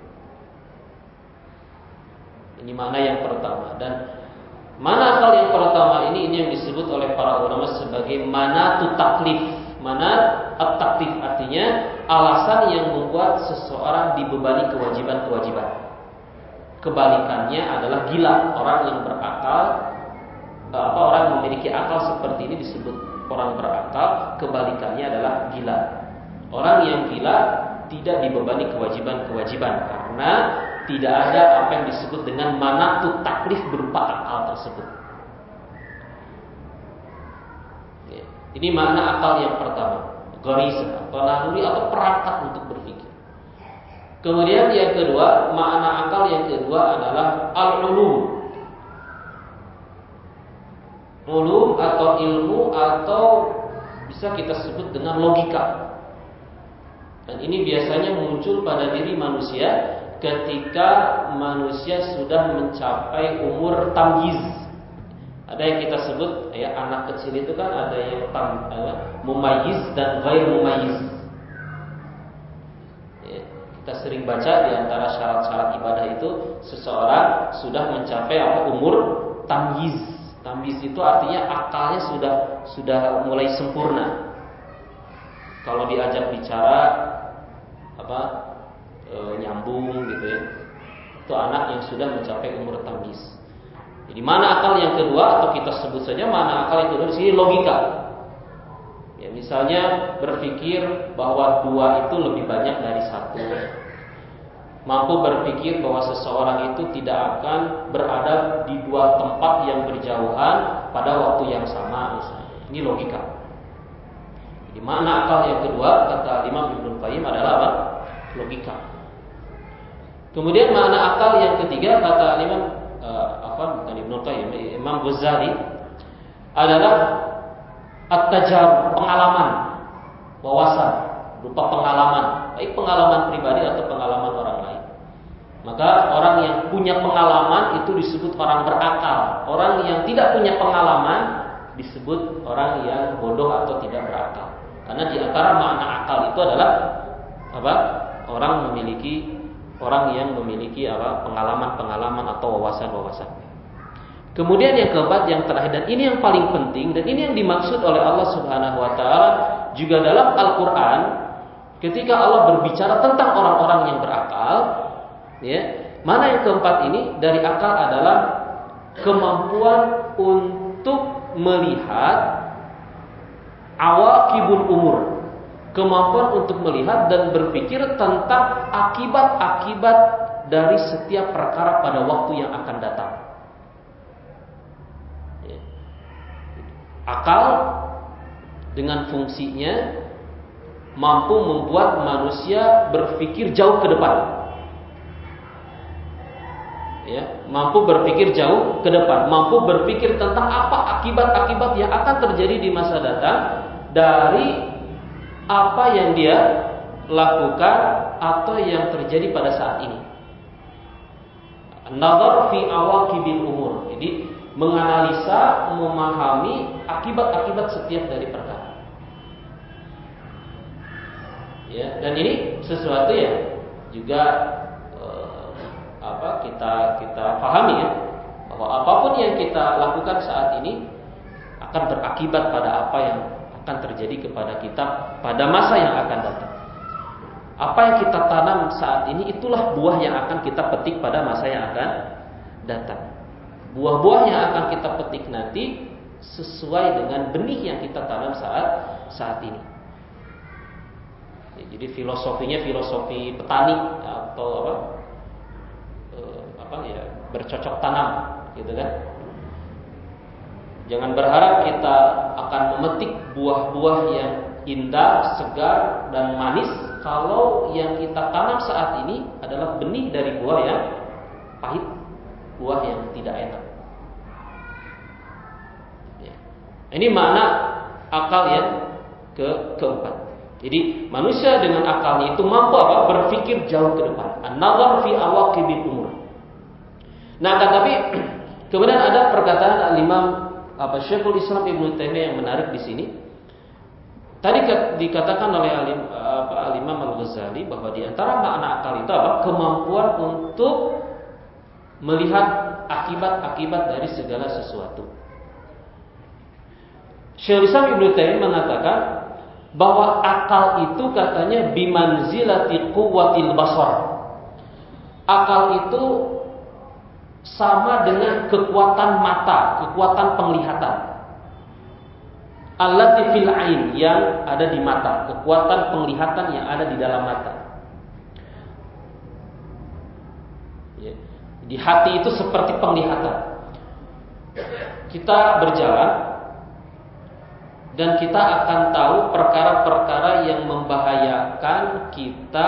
Speaker 1: Ini makna yang pertama. Dan mana akal yang pertama ini yang disebut oleh para ulama sebagai manatu taklif. Mana at-taklif artinya alasan yang membuat seseorang dibebani kewajiban-kewajiban. Kebalikannya adalah gila. Orang yang berakal, orang yang memiliki akal seperti ini disebut orang berakal. Kebalikannya adalah gila. Orang yang gila tidak dibebani kewajiban-kewajiban karena tidak ada apa yang disebut dengan manatu taklif berupa akal tersebut. Ini makna akal yang pertama, gharizah atau naluri atau perangkat untuk berpikir. Kemudian yang kedua, makna akal yang kedua adalah al-ulum. Ulum atau ilmu atau bisa kita sebut dengan logika. Dan ini biasanya muncul pada diri manusia ketika manusia sudah mencapai umur tamyiz. Ada yang kita sebut ya, anak kecil itu kan ada yang mumayyiz dan ghair mumayyiz. Ya, kita sering baca di antara syarat-syarat ibadah itu seseorang sudah mencapai umur tamyiz. Tamyiz itu artinya akalnya sudah mulai sempurna. Kalau diajak bicara nyambung gitu ya. Itu anak yang sudah mencapai umur tamyiz. Jadi mana akal yang kedua, atau kita sebut saja mana akal yang kedua di sini logika. Ya, misalnya berpikir bahwa 2 itu lebih banyak dari 1. Mampu berpikir bahwa seseorang itu tidak akan berada di 2 tempat yang berjauhan pada waktu yang sama misalnya. Ini logika. Jadi makna akal yang kedua kata Imam Ibnu Qayyim adalah apa? Logika. Kemudian makna akal yang ketiga kata Imam bukan Ibnu Qayyim, Imam Ghazali adalah at-tajarrub, pengalaman, wawasan, berupa pengalaman, baik pengalaman pribadi atau pengalaman orang lain. Maka orang yang punya pengalaman itu disebut orang berakal. Orang yang tidak punya pengalaman disebut orang yang bodoh atau tidak berakal. Karena di antara makna akal itu adalah orang yang memiliki pengalaman-pengalaman atau wawasan-wawasan. Kemudian yang keempat, yang terakhir, dan ini yang paling penting, dan ini yang dimaksud oleh Allah Subhanahu wa taala juga dalam Al-Qur'an ketika Allah berbicara tentang orang-orang yang berakal, ya. Mana yang keempat ini dari akal adalah kemampuan untuk melihat awaqibul umur. Kemampuan untuk melihat dan berpikir tentang akibat-akibat dari setiap perkara pada waktu yang akan datang. Akal dengan fungsinya mampu membuat manusia berpikir jauh ke depan. Ya, mampu berpikir jauh ke depan, mampu berpikir tentang apa akibat-akibat yang akan terjadi di masa datang dari apa yang dia lakukan atau yang terjadi pada saat ini. Nazar fi awaqibil umur. Jadi menganalisa, memahami akibat-akibat setiap dari perkara. Ya, dan ini sesuatu yang juga kita pahami ya, bahwa apapun yang kita lakukan saat ini akan berakibat pada apa yang akan terjadi kepada kita pada masa yang akan datang. Apa yang kita tanam saat ini itulah buah yang akan kita petik pada masa yang akan datang. Buah-buah yang akan kita petik nanti sesuai dengan benih yang kita tanam saat ini. Ya, jadi filosofinya filosofi petani atau bercocok tanam, gitu kan? Jangan berharap kita akan memetik buah-buah yang indah, segar dan manis kalau yang kita tanam saat ini adalah benih dari buah yang pahit, buah yang tidak enak. Ya. Ini makna akal yang keempat. Jadi manusia dengan akalnya itu mampu berpikir jauh ke depan. An-nazar fi awaqibil umur. Nah, tetapi kemudian ada perkataan al-Imam Syekhul Islam Ibnu Taimiyah yang menarik di sini. Tadi dikatakan oleh Al-Imam Al-Ghazali bahwa di antara makna akal itu kemampuan untuk melihat akibat-akibat dari segala sesuatu. Syekhul Islam Ibnu Taimiyah mengatakan bahwa akal itu katanya bimanzilati quwwatil basar. Akal itu sama dengan kekuatan mata, kekuatan penglihatan. Allati fil ain, yang ada di mata, kekuatan penglihatan yang ada di dalam mata. Ya. Di hati itu seperti penglihatan. Kita berjalan dan kita akan tahu perkara-perkara yang membahayakan kita,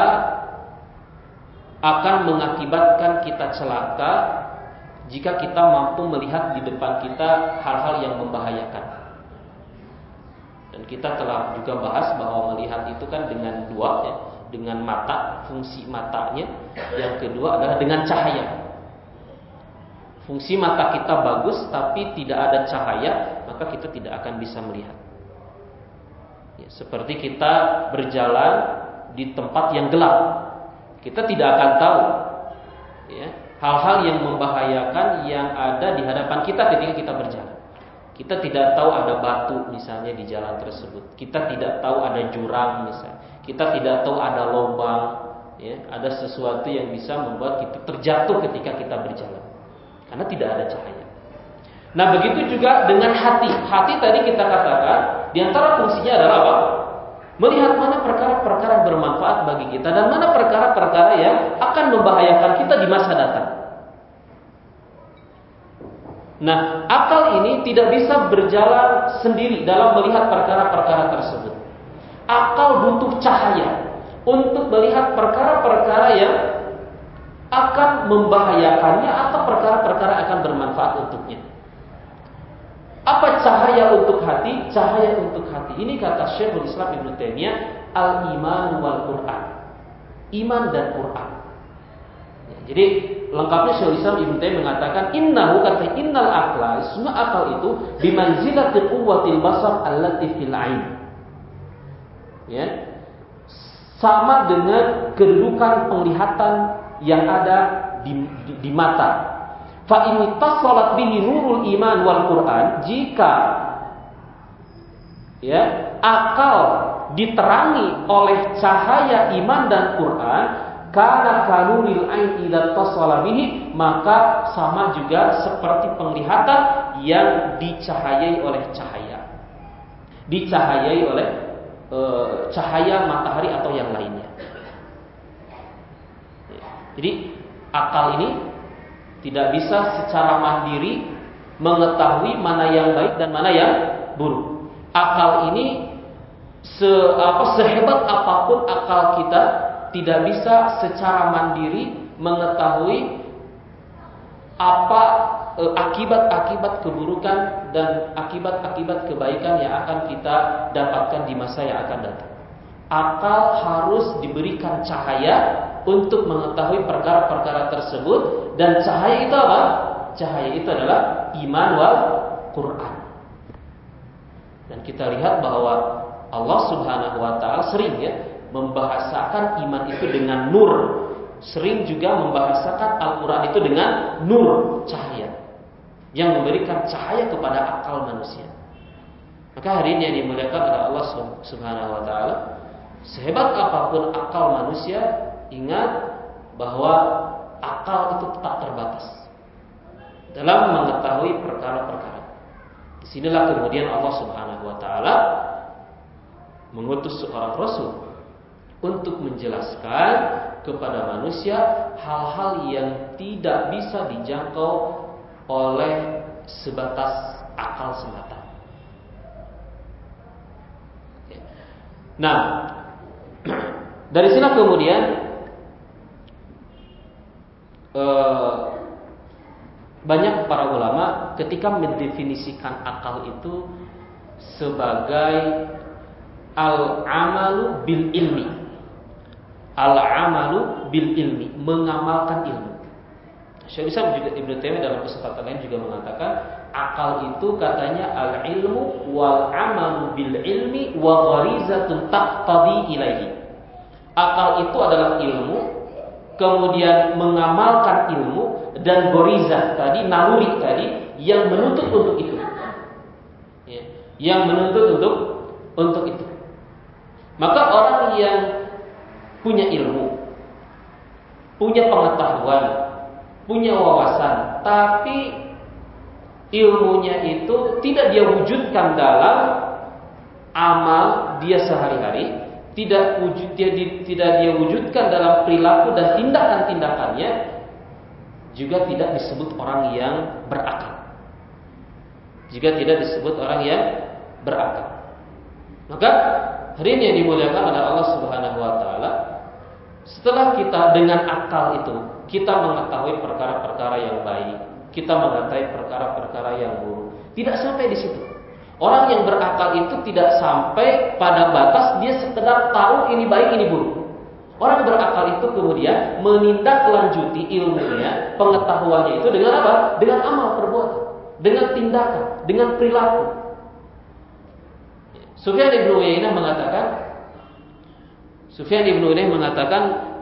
Speaker 1: akan mengakibatkan kita celaka jika kita mampu melihat di depan kita hal-hal yang membahayakan. Dan kita telah juga bahas bahwa melihat itu kan dengan dua, ya, dengan mata, fungsi matanya. Yang kedua adalah dengan cahaya. Fungsi mata kita bagus tapi tidak ada cahaya, maka kita tidak akan bisa melihat. Ya, seperti kita berjalan di tempat yang gelap, kita tidak akan tahu, ya, hal-hal yang membahayakan yang ada di hadapan kita ketika kita berjalan. Kita tidak tahu ada batu misalnya di jalan tersebut. Kita tidak tahu ada jurang misalnya. Kita tidak tahu ada lubang, ya, ada sesuatu yang bisa membuat kita terjatuh ketika kita berjalan. Karena tidak ada cahaya. Nah, begitu juga dengan hati. Hati tadi kita katakan di antara fungsinya adalah apa? Melihat mana perkara-perkara yang bermanfaat bagi kita dan mana perkara-perkara yang akan membahayakan kita di masa datang. Nah, akal ini tidak bisa berjalan sendiri dalam melihat perkara-perkara tersebut. Akal butuh cahaya untuk melihat perkara-perkara yang akan membahayakannya atau perkara-perkara yang akan bermanfaat untuknya. Apa cahaya untuk hati? Cahaya untuk hati ini kata Syekhul Islam Ibnu Taimiyah, al-iman wal Quran. Iman dan Quran. Ya, jadi lengkapnya Syekhul Islam Ibnu Taimiyah mengatakan innal aqla, semua akal itu bimanzilati quwwatil basar allati fil ain. Ya. Sama dengan kedudukan penglihatan yang ada di mata. Fa in ittasalat bihi nurul iman wal Quran, jika ya akal diterangi oleh cahaya iman dan Quran, kana kanuril ain idza tasala bihi, maka sama juga seperti penglihatan yang dicahayai oleh cahaya. Dicahayai oleh cahaya matahari atau yang lainnya. Jadi akal ini tidak bisa secara mandiri mengetahui mana yang baik dan mana yang buruk. Akal ini sehebat apapun akal kita tidak bisa secara mandiri mengetahui apa akibat-akibat keburukan dan akibat-akibat kebaikan yang akan kita dapatkan di masa yang akan datang. Akal harus diberikan cahaya untuk mengetahui perkara-perkara tersebut, dan cahaya itu apa? Cahaya itu adalah iman wal Quran. Dan kita lihat bahwa Allah Subhanahu wa taala sering ya membahasakan iman itu dengan nur. Sering juga membahasakan Al-Quran itu dengan nur, cahaya yang memberikan cahaya kepada akal manusia. Maka hari ini yang dimuliakan oleh Allah Subhanahu wa taala, Sehebat apapun akal manusia, ingat bahwa akal itu tetap terbatas dalam mengetahui perkara-perkara. Disinilah kemudian Allah Subhanahu wa taala mengutus seorang rasul untuk menjelaskan kepada manusia hal-hal yang tidak bisa dijangkau oleh sebatas akal semata. Nah, dari sini kemudian banyak para ulama ketika mendefinisikan akal itu sebagai al-amalu bil ilmi. Al-amalu bil ilmi, mengamalkan ilmu. Syekh Islam juga Ibnu Taimiyah dalam kesempatan lain juga mengatakan akal itu katanya al-ilmu wal amalu bil ilmi wa gharizatun taqtadi ilaihi. Akal itu adalah ilmu, kemudian mengamalkan ilmu, dan gorizah tadi, naluri tadi yang menuntut untuk itu. Ya, yang menuntut untuk itu. Maka orang yang punya ilmu, punya pengetahuan, punya wawasan, tapi ilmunya itu tidak dia wujudkan dalam amal dia sehari-hari, tidak dia wujudkan dalam perilaku dan tindakan-tindakannya, juga tidak disebut orang yang berakal. Juga tidak disebut orang yang berakal. Maka hari ini yang dimuliakan oleh Allah Subhanahu wa taala, setelah kita dengan akal itu kita mengetahui perkara-perkara yang baik, kita mengetahui perkara-perkara yang buruk. Tidak sampai di situ. Orang yang berakal itu tidak sampai pada batas dia sekedar tahu ini baik, ini buruk. Orang berakal itu kemudian menindaklanjuti ilmunya, pengetahuannya itu dengan apa? Dengan amal perbuatan, dengan tindakan, dengan perilaku. Sufyan ibn Uyainah mengatakan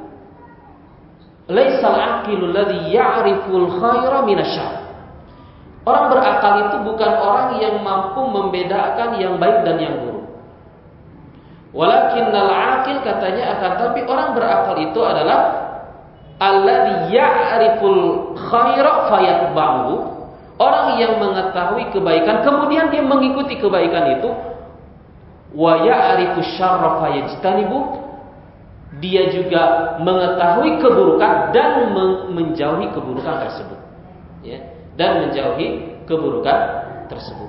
Speaker 1: laisal aqilul ladzi ya'riful khaira minasyarr. Orang berakal itu bukan orang yang mampu membedakan yang baik dan yang buruk. Walakinnal aqil, katanya akan tapi orang berakal itu adalah alladzi ya'riful khaira fayatba'uhu. Orang yang mengetahui kebaikan kemudian dia mengikuti kebaikan itu. Wa ya'rifus syarra fayajtanibu. Dia juga mengetahui keburukan dan menjauhi keburukan tersebut. Ya, dan menjauhi keburukan tersebut.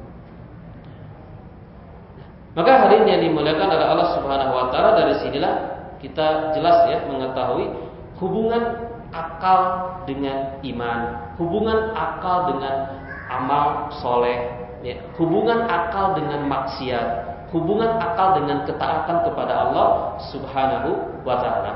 Speaker 1: Maka hari ini yang dimuliakan oleh Allah Subhanahu wa taala, dari sinilah kita jelas ya mengetahui hubungan akal dengan iman, hubungan akal dengan amal soleh, ya, hubungan akal dengan maksiat, hubungan akal dengan ketaatan kepada Allah Subhanahu wa taala.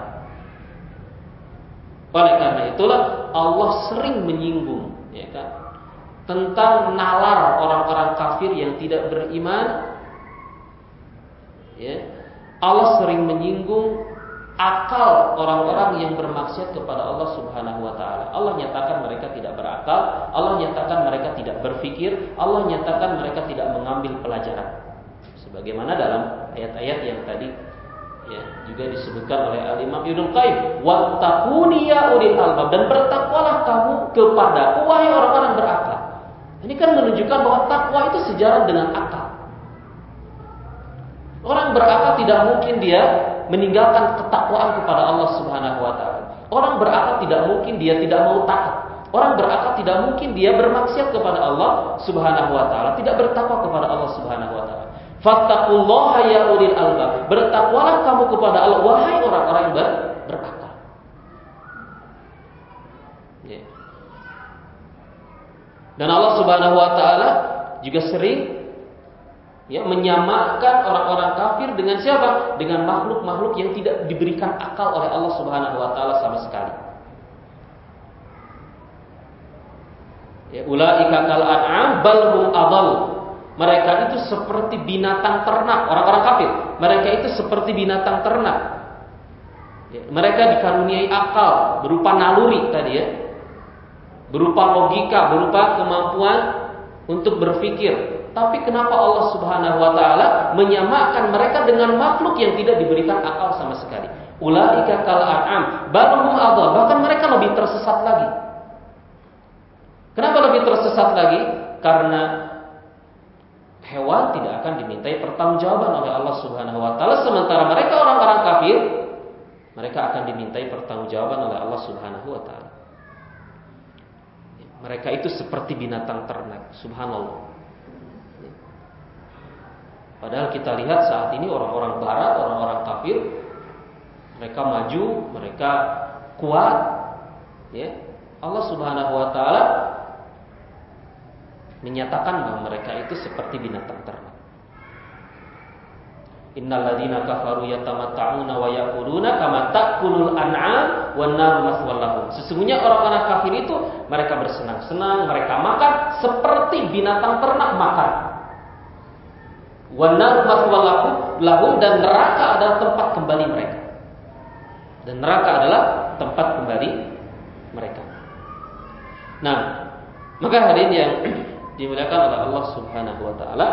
Speaker 1: Oleh karena itulah Allah sering menyinggung, ya kan, tentang nalar orang-orang kafir yang tidak beriman. Ya, Allah sering menyinggung akal orang-orang yang bermaksiat kepada Allah Subhanahu wa taala. Allah nyatakan mereka tidak berakal, Allah nyatakan mereka tidak berpikir, Allah nyatakan mereka tidak mengambil pelajaran. Sebagaimana dalam ayat-ayat yang tadi ya juga disebutkan oleh Al-Imam Ibnu Qayyim, wattaquni ya ulil albab, dan bertakwalah kamu kepada wahai orang-orang berakal. Ini kan menunjukkan bahwa takwa itu sejalan dengan akal. Orang berakal tidak mungkin dia meninggalkan ketakwaan kepada Allah Subhanahu wa taala. Orang berakal tidak mungkin dia tidak mau taat. Orang berakal tidak mungkin dia bermaksiat kepada Allah Subhanahu wa taala, tidak bertakwa kepada Allah Subhanahu wa taala. Fattaqullaha ya ulil albab. Bertakwalah kamu kepada Allah wahai orang-orang yang berakal. Ya. Dan Allah Subhanahu wa taala juga sering ya menyamakan orang-orang kafir dengan siapa? Dengan makhluk-makhluk yang tidak diberikan akal oleh Allah Subhanahu wa taala sama sekali. Ya, ulaika kal an'am bal hum adall. Mereka itu seperti binatang ternak, orang-orang kafir. Mereka itu seperti binatang ternak. Ya, mereka dikaruniai akal berupa naluri tadi ya. Berupa logika, berupa kemampuan untuk berpikir. Tapi kenapa Allah Subhanahu wa taala menyamakan mereka dengan makhluk yang tidak diberikan akal sama sekali? Ulaika kal an'am bal hum adall, bahkan mereka lebih tersesat lagi. Kenapa lebih tersesat lagi? Karena hewan tidak akan dimintai pertanggungjawaban oleh Allah Subhanahu wa taala, sementara mereka orang-orang kafir, mereka akan dimintai pertanggungjawaban oleh Allah Subhanahu wa taala. Mereka itu seperti binatang ternak, subhanallah. Padahal kita lihat saat ini orang-orang barat, orang-orang kafir, mereka maju, mereka kuat, ya. Allah Subhanahu wa taala menyatakan bahwa mereka itu seperti binatang ternak. Innal ladzina kafaru yatamatta'una wa yaquluna kama ta'kulul an'am wan nar maswal lahum. Sesungguhnya orang-orang kafir itu mereka bersenang-senang, mereka makan seperti binatang ternak makan. Wan nar maswal lahum, dan neraka adalah tempat kembali mereka. Dan neraka adalah tempat kembali mereka. Nah, maka hadirin yang dimuliakan oleh Allah Subhanahu wa taala,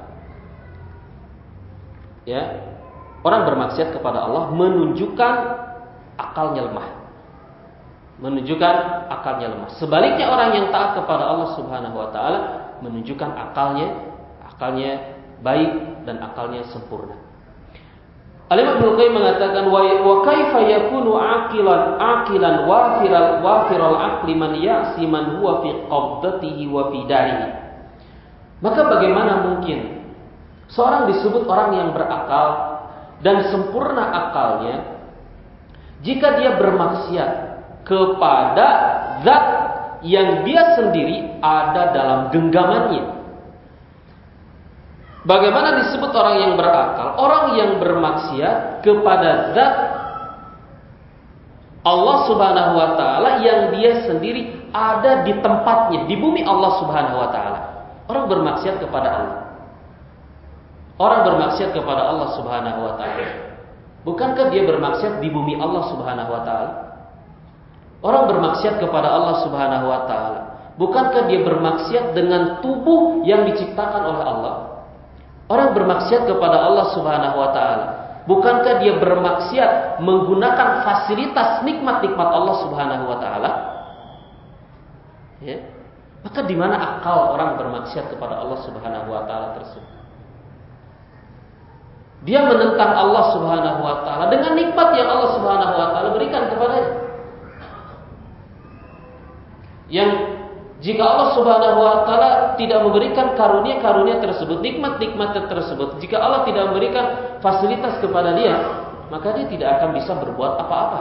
Speaker 1: ya, orang bermaksiat kepada Allah menunjukkan akalnya lemah. Menunjukkan akalnya lemah. Sebaliknya orang yang taat kepada Allah Subhanahu wa taala menunjukkan akalnya baik dan akalnya sempurna. Al-Imam Ibnu Qayyim mengatakan wa kaifa yakunu aqilan wafiral aqli man ya'si man huwa fi qabdatihi wa fi darihi. Maka bagaimana mungkin seorang disebut orang yang berakal dan sempurna akalnya jika dia bermaksiat kepada zat yang dia sendiri ada dalam genggamannya? Bagaimana disebut orang yang berakal? Orang yang bermaksiat kepada zat Allah Subhanahu wa taala yang dia sendiri ada di tempatnya, di bumi Allah Subhanahu wa taala. Orang bermaksiat kepada Allah. Orang bermaksiat kepada Allah Subhanahu wa taala. Bukankah dia bermaksiat di bumi Allah Subhanahu wa taala? Orang bermaksiat kepada Allah Subhanahu wa taala. Bukankah dia bermaksiat dengan tubuh yang diciptakan oleh Allah? Orang bermaksiat kepada Allah Subhanahu wa taala. Bukankah dia bermaksiat menggunakan fasilitas nikmat-nikmat Allah Subhanahu wa taala? Ya. Maka di mana akal orang bermaksiat kepada Allah Subhanahu wa taala tersebut? Dia menentang Allah Subhanahu wa taala dengan nikmat yang Allah Subhanahu wa taala berikan kepadanya. Yang jika Allah Subhanahu wa taala tidak memberikan karunia-karunia tersebut, nikmat-nikmat tersebut, jika Allah tidak memberikan fasilitas kepada dia, maka dia tidak akan bisa berbuat apa-apa.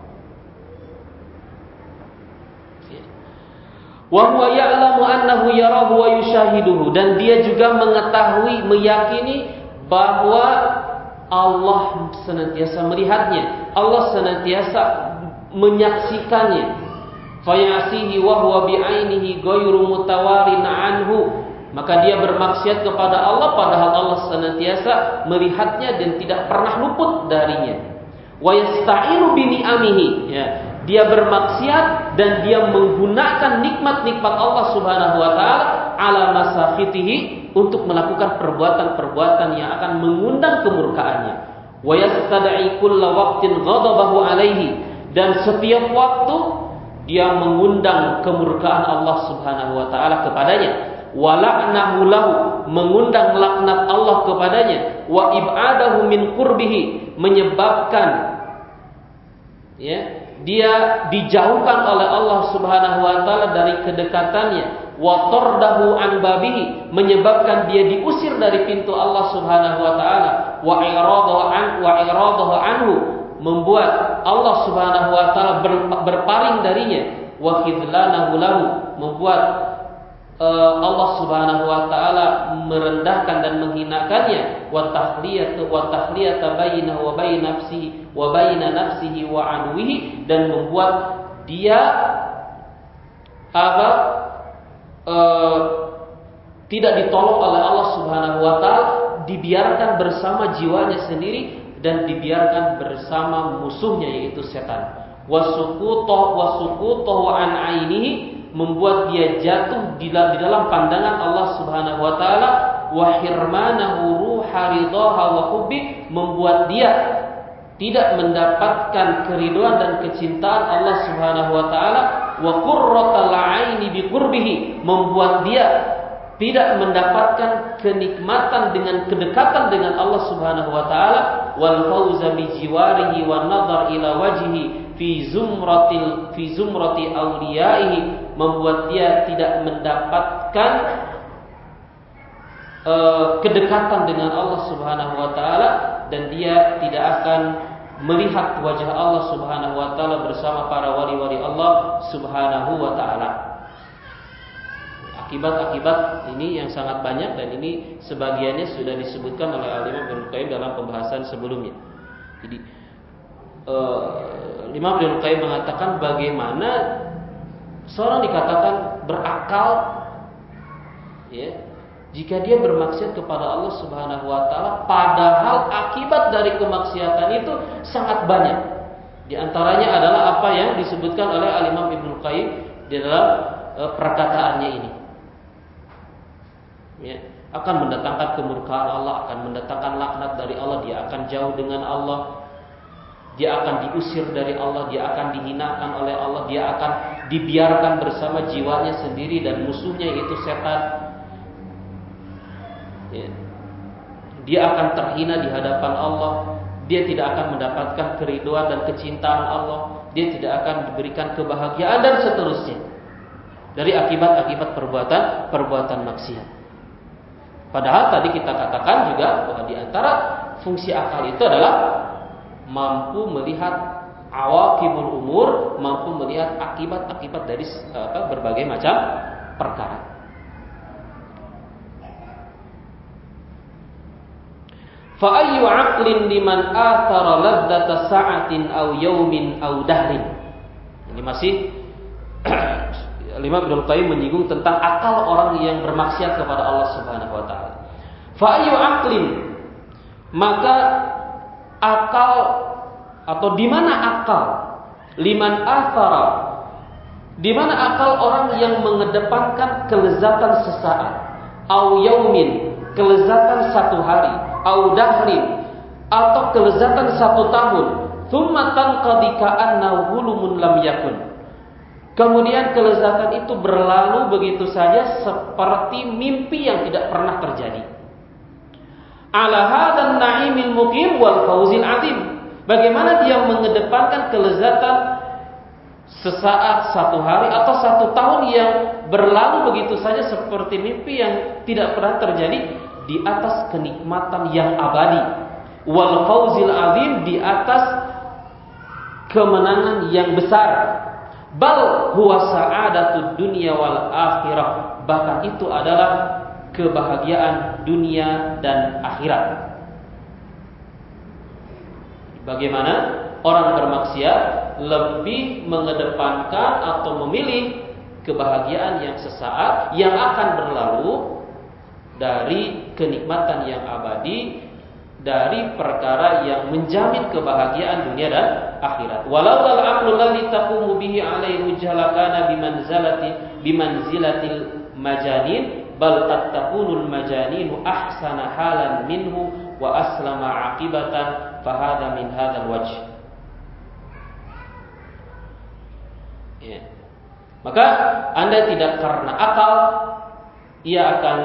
Speaker 1: Wa huwa ya'lamu annahu yarahu wa yushahiduhu, dan dia juga mengetahui, meyakini bahwa Allah senantiasa melihatnya, Allah senantiasa menyaksikannya. Fayasihi wa huwa bi'ainihi ghairu mutawarin anhu, maka dia bermaksiat kepada Allah padahal Allah senantiasa melihatnya dan tidak pernah luput darinya. Wa yasta'inu bi ni'amihi, ya, dia bermaksiat dan dia menggunakan nikmat-nikmat Allah Subhanahu wa taala ala masakhitihi untuk melakukan perbuatan-perbuatan yang akan mengundang kemurkaannya. Wa yastad'i kulla waqtin ghadabahu alaihi, dan setiap waktu dia mengundang kemurkaan Allah Subhanahu wa taala kepadanya. Wa la'nahu lahu, mengundang laknat Allah kepadanya. Wa ib'adahu min qurbihi, menyebabkan, ya, dia dijauhkan oleh Allah Subhanahu wa taala dari kedekatannya. Wa tardahu an babihi, menyebabkan dia diusir dari pintu Allah Subhanahu wa taala. Wa iradahu anhu, membuat Allah Subhanahu wa taala berpaling darinya. Wa khidlanahu lahu, membuat Allah Subhanahu wa taala merendahkan dan menghinakannya. Wa tahliyata bainahu wa bain nafsihi wa aduwihi, dan membuat dia tidak ditolong oleh Allah Subhanahu wa taala, dibiarkan bersama jiwanya sendiri dan dibiarkan bersama musuhnya yaitu setan. Wasuqutuhu an ainihi, membuat dia jatuh di dalam pandangan Allah Subhanahu wa taala wa hirmanahu ruha ridaha wa hubbi, membuat dia tidak mendapatkan keriduan dan kecintaan Allah Subhanahu wa taala, wa qurratal aini bi qurbihi, membuat dia tidak mendapatkan kenikmatan dengan kedekatan dengan Allah Subhanahu wa taala, wal fauza bi jiwarihi wan nadhar ila wajhihi fi zumrati awliyaihi, membuat dia tidak mendapatkan kedekatan dengan Allah Subhanahu wa taala, dan dia tidak akan melihat wajah Allah Subhanahu wa taala bersama para wali-wali Allah Subhanahu wa taala. Akibat-akibat ini yang sangat banyak, dan ini sebagiannya sudah disebutkan oleh Al-Imam Ibnu Qayyim dalam pembahasan sebelumnya. Jadi Imam Ibnu Qayyim mengatakan bagaimana seorang dikatakan berakal, ya, jika dia bermaksiat kepada Allah Subhanahu wa taala, padahal akibat dari kemaksiatan itu sangat banyak. Di antaranya adalah apa yang disebutkan oleh Al-Imam Ibnu Qayyim di dalam perkataannya ini. Ya, akan mendatangkan kemurkaan Allah, akan mendatangkan laknat dari Allah, dia akan jauh dengan Allah, dia akan diusir dari Allah, dia akan dihinakan oleh Allah, dia akan dibiarkan bersama jiwanya sendiri dan musuhnya yaitu setan. Ya. Dia akan terhina di hadapan Allah, dia tidak akan mendapatkan keriduan dan kecintaan Allah, dia tidak akan diberikan kebahagiaan dan seterusnya dari akibat-akibat perbuatan maksiat. Padahal tadi kita katakan juga bahwa di antara fungsi akal itu adalah mampu melihat awaqibul umur, mampu melihat akibat-akibat dari berbagai macam perkara. Fa ayyu 'aqlin liman athara ladzata sa'atin aw yawmin aw dahrin. Ini masih Imam Ibnu Qayyim menyinggung tentang akal orang yang bermaksiat kepada Allah Subhanahu wa taala. Fa ayyu aqlin, maka akal atau di mana akal? Liman athara, di mana akal orang yang mengedepankan kelezatan sesaat, au yaumin, kelezatan satu hari, au dahrin, atau kelezatan satu tahun, thumma tanqadi ka'annahu hulumun lam yakun. Kemudian kelezatan itu berlalu begitu saja seperti mimpi yang tidak pernah terjadi. Ala hadan na'imil muqim wal fawzil azim. Bagaimana dia mengedepankan kelezatan sesaat, satu hari atau satu tahun yang berlalu begitu saja seperti mimpi yang tidak pernah terjadi, di atas kenikmatan yang abadi. Wal fawzil azim, di atas kemenangan yang besar. Bal huwa sa'adatud dunya wal akhirah, bahkan itu adalah kebahagiaan dunia dan akhirat. Bagaimana orang bermaksiat lebih mengedepankan atau memilih kebahagiaan yang sesaat yang akan berlalu dari kenikmatan yang abadi, dari perkara yang menjamin kebahagiaan dunia dan akhirat. Walau lal aqlu alladhi taqumu bihi alaihi hujjalakana bimanzilatil majanin, bal tattakunul majaninu ahsana halan minhu wa aslama aqibatan, fahada min hadzal wajh. Ya. Maka Anda tidak karena akal, ia akan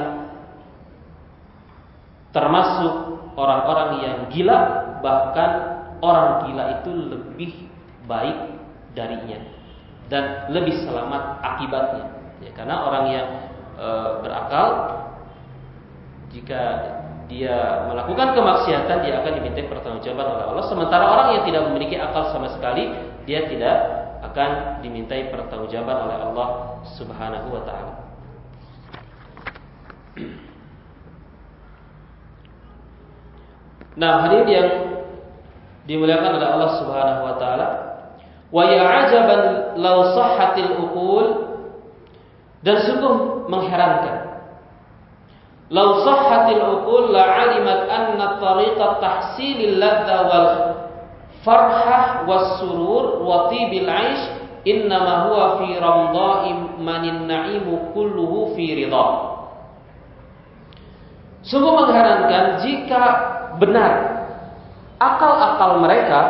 Speaker 1: termasuk orang-orang yang gila, bahkan orang gila itu lebih baik darinya dan lebih selamat akibatnya. Ya, karena orang yang berakal, jika dia melakukan kemaksiatan, dia akan dimintai pertanggungjawaban oleh Allah. Sementara orang yang tidak memiliki akal sama sekali, dia tidak akan dimintai pertanggungjawaban oleh Allah Subhanahu wa taala. Nah, hadirin yang dimuliakan oleh Allah Subhanahu wa taala, wa ya'ajaban law sahhatil uqul, dan sungguh mengherankan, law sahhatil uqul la 'alimat anna tariqat tahsilil ladza wal farhah was surur wa tibil 'aish innama huwa fi ramda'i manin na'imu kulluhu fi ridha. Sungguh mengherankan jika benar akal-akal mereka,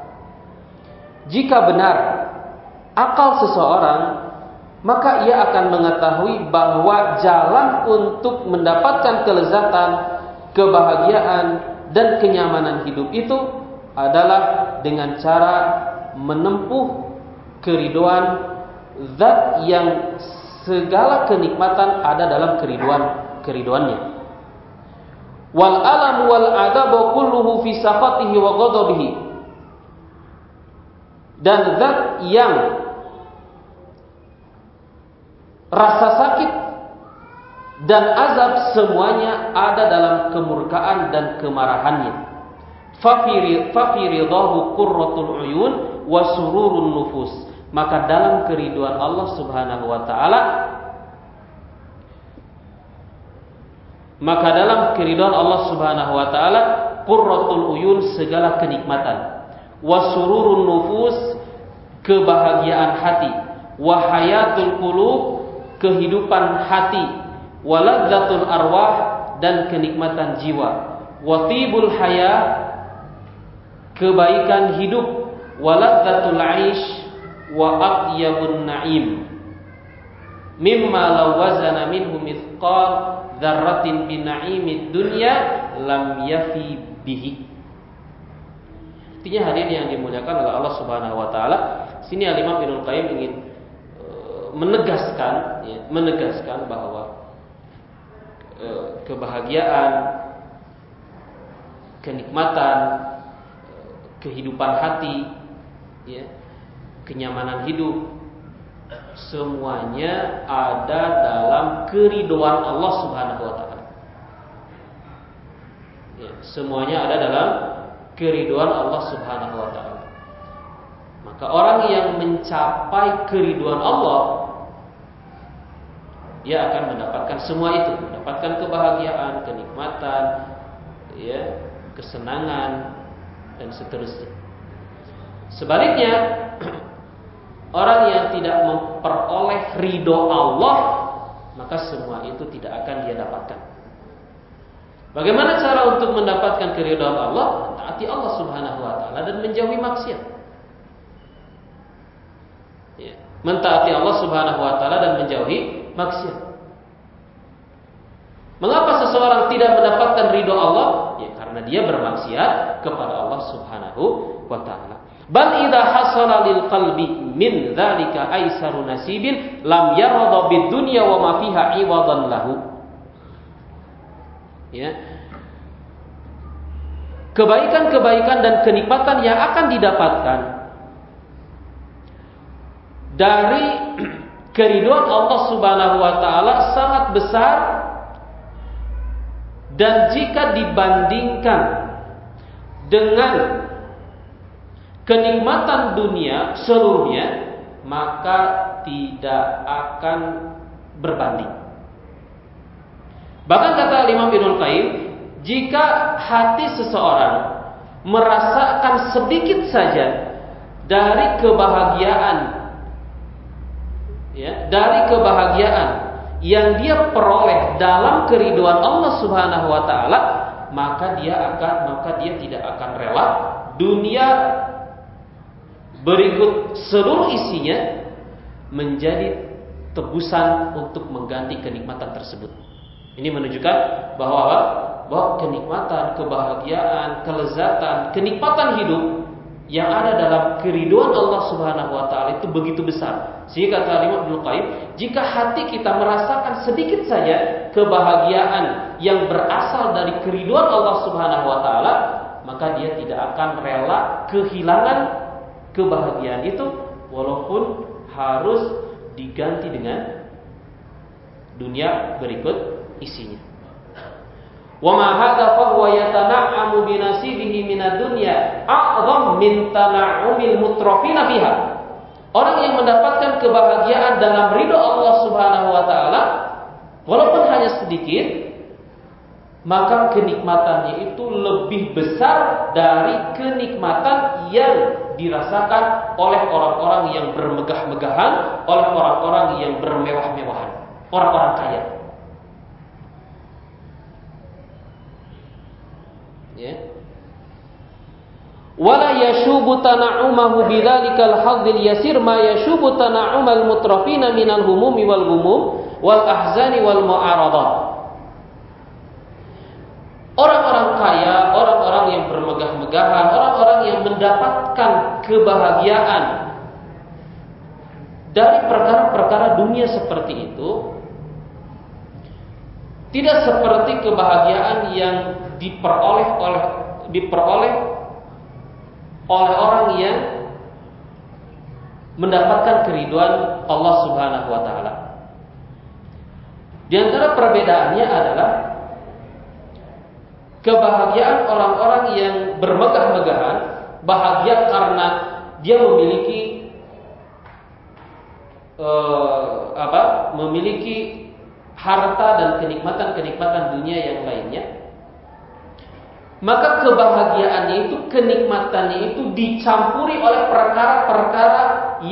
Speaker 1: jika benar akal seseorang, maka ia akan mengetahui bahwa jalan untuk mendapatkan kelezatan, kebahagiaan, dan kenyamanan hidup itu adalah dengan cara menempuh keridhaan Zat yang segala kenikmatan ada dalam keriduannya. Wal alam wal adabu kulluhu fi saqatihi wa ghadabihi. Dan zat yang rasa sakit dan azab semuanya ada dalam kemurkaan dan kemarahannya. Fa fi ridahu qurratul uyun wa sururun nufus. Maka dalam keriduan Allah Subhanahu wa taala, qurratul uyun segala kenikmatan, wasururun nufus kebahagiaan hati, wahayatul qulub kehidupan hati, waladzatul arwah dan kenikmatan jiwa, watibul haya kebaikan hidup, waladzatul aish wa atyabun na'im mimma law wazana minhu mithqal dzarratin bi na'imid dunya lam yafi bihi. Artinya hadirin yang dimuliakan oleh Allah Subhanahu wa taala, sini Al-Imam Ibnu Qayyim ingin menegaskan bahwa kebahagiaan, kenikmatan, kehidupan hati, ya, kenyamanan hidup semuanya ada dalam keridhaan Allah Subhanahu wa taala. Ya, semuanya ada dalam keridhaan Allah Subhanahu wa taala. Maka orang yang mencapai keridhaan Allah, dia akan mendapatkan semua itu, mendapatkan kebahagiaan, kenikmatan, ya, kesenangan dan seterusnya. Sebaliknya, orang yang tidak memperoleh ridho Allah, maka semua itu tidak akan dia dapatkan. Bagaimana cara untuk mendapatkan keridhaan Allah? Taati Allah Subhanahu wa taala dan menjauhi maksiat. Ya, mentaati Allah Subhanahu wa taala dan menjauhi maksiat. Mengapa seseorang tidak mendapatkan ridho Allah? Ya, karena dia bermaksiat kepada Allah Subhanahu wa taala. Bal idza hasala lil qalbi min dzalika aisaru nasibin lam yarda bid dunya wa ma fiha iwadan lahu. Ya. Kebaikan-kebaikan dan kenikmatan yang akan didapatkan dari keridhaan Allah Subhanahu wa taala sangat besar, dan jika dibandingkan dengan kenikmatan dunia seluruhnya, maka tidak akan berbanding. Bahkan kata Imam Ibnu Qayyim, jika hati seseorang merasakan sedikit saja dari kebahagiaan, ya, dari kebahagiaan yang dia peroleh dalam keridhaan Allah Subhanahu wa taala, maka dia tidak akan rela dunia berikut seluruh isinya menjadi tebusan untuk mengganti kenikmatan tersebut. Ini menunjukkan bahwa kenikmatan, kebahagiaan, kelezatan, kenikmatan hidup yang ada dalam keridhaan Allah Subhanahu wa taala itu begitu besar. Sehingga kata Imam Ibnu Qayyim, jika hati kita merasakan sedikit saja kebahagiaan yang berasal dari keridhaan Allah Subhanahu wa taala, maka dia tidak akan rela kehilangan kebahagiaan itu walaupun harus diganti dengan dunia berikut isinya. Wa ma hadza fa huwa yatana'amu bi nasibihi minad dunya a'zam min tana'umil mutrafina biha. Orang yang mendapatkan kebahagiaan dalam ridha Allah Subhanahu wa taala walaupun hanya sedikit, maka kenikmatannya itu lebih besar dari kenikmatan yang dirasakan oleh orang-orang yang bermegah-megahan, oleh orang-orang yang bermewah-mewahan, orang-orang kaya. Ya. Wala yashubu tana'umahu bidzalikal hadzil yasir ma yashubu tana'umal mutrafina minal humumi wal ghumum wal ahzani wal mu'aradat. Orang-orang kaya, orang-orang yang bermegah-megahan, orang-orang yang mendapatkan kebahagiaan dari perkara-perkara dunia seperti itu, tidak seperti kebahagiaan yang diperoleh oleh orang yang mendapatkan keridhaan Allah Subhanahu wa taala. Di antara perbedaannya adalah kebahagiaan orang-orang yang bermegah-megahan, bahagia karena dia memiliki memiliki harta dan kenikmatan-kenikmatan dunia yang lainnya. Maka kebahagiaannya itu, kenikmatannya itu dicampuri oleh perkara-perkara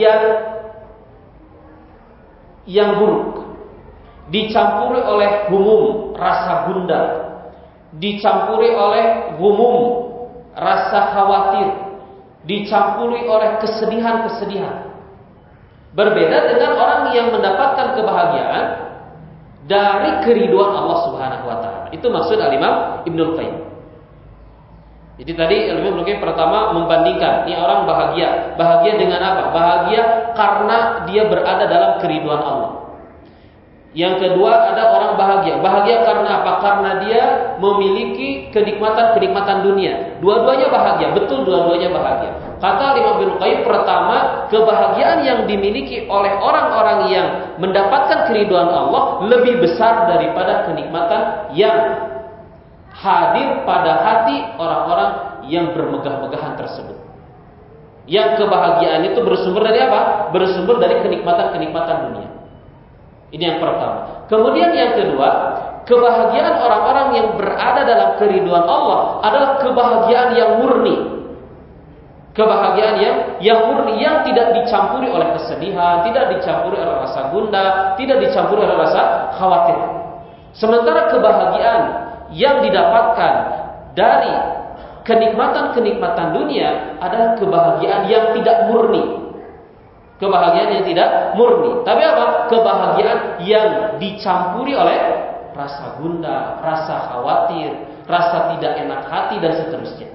Speaker 1: yang buruk. Dicampuri oleh humum, rasa gundah. Dicampuri oleh humum, rasa khawatir. Dicampuri oleh kesedihan-kesedihan. Berbeda dengan orang yang mendapatkan kebahagiaan dari keridhaan Allah Subhanahu wa taala. Itu maksud Al-Imam Ibnul Qayyim. Jadi tadi Al-Imam Ibnul Qayyim pertama membandingkan, ini orang bahagia. Bahagia dengan apa? Bahagia karena dia berada dalam keridhaan Allah. Yang kedua ada orang bahagia. Bahagia karena apa? Karena dia memiliki kenikmatan-kenikmatan dunia. Dua-duanya bahagia, betul dua-duanya bahagia. Kata Imam Ibnul Qayyim, pertama, kebahagiaan yang dimiliki oleh orang-orang yang mendapatkan keridhaan Allah lebih besar daripada kenikmatan yang hadir pada hati orang-orang yang bermegah-megahan tersebut. Yang kebahagiaan itu bersumber dari apa? Bersumber dari kenikmatan-kenikmatan dunia. Ini yang pertama. Kemudian yang kedua, kebahagiaan orang-orang yang berada dalam keridhaan Allah adalah kebahagiaan yang murni. Kebahagiaan yang murni, yang tidak dicampuri oleh kesedihan, tidak dicampuri oleh rasa gundah, tidak dicampuri oleh rasa khawatir. Sementara kebahagiaan yang didapatkan dari kenikmatan-kenikmatan dunia adalah kebahagiaan yang tidak murni. Kebahagiaan yang tidak murni. Tapi apa? Kebahagiaan yang dicampuri oleh rasa gundah, rasa khawatir, rasa tidak enak hati dan seterusnya.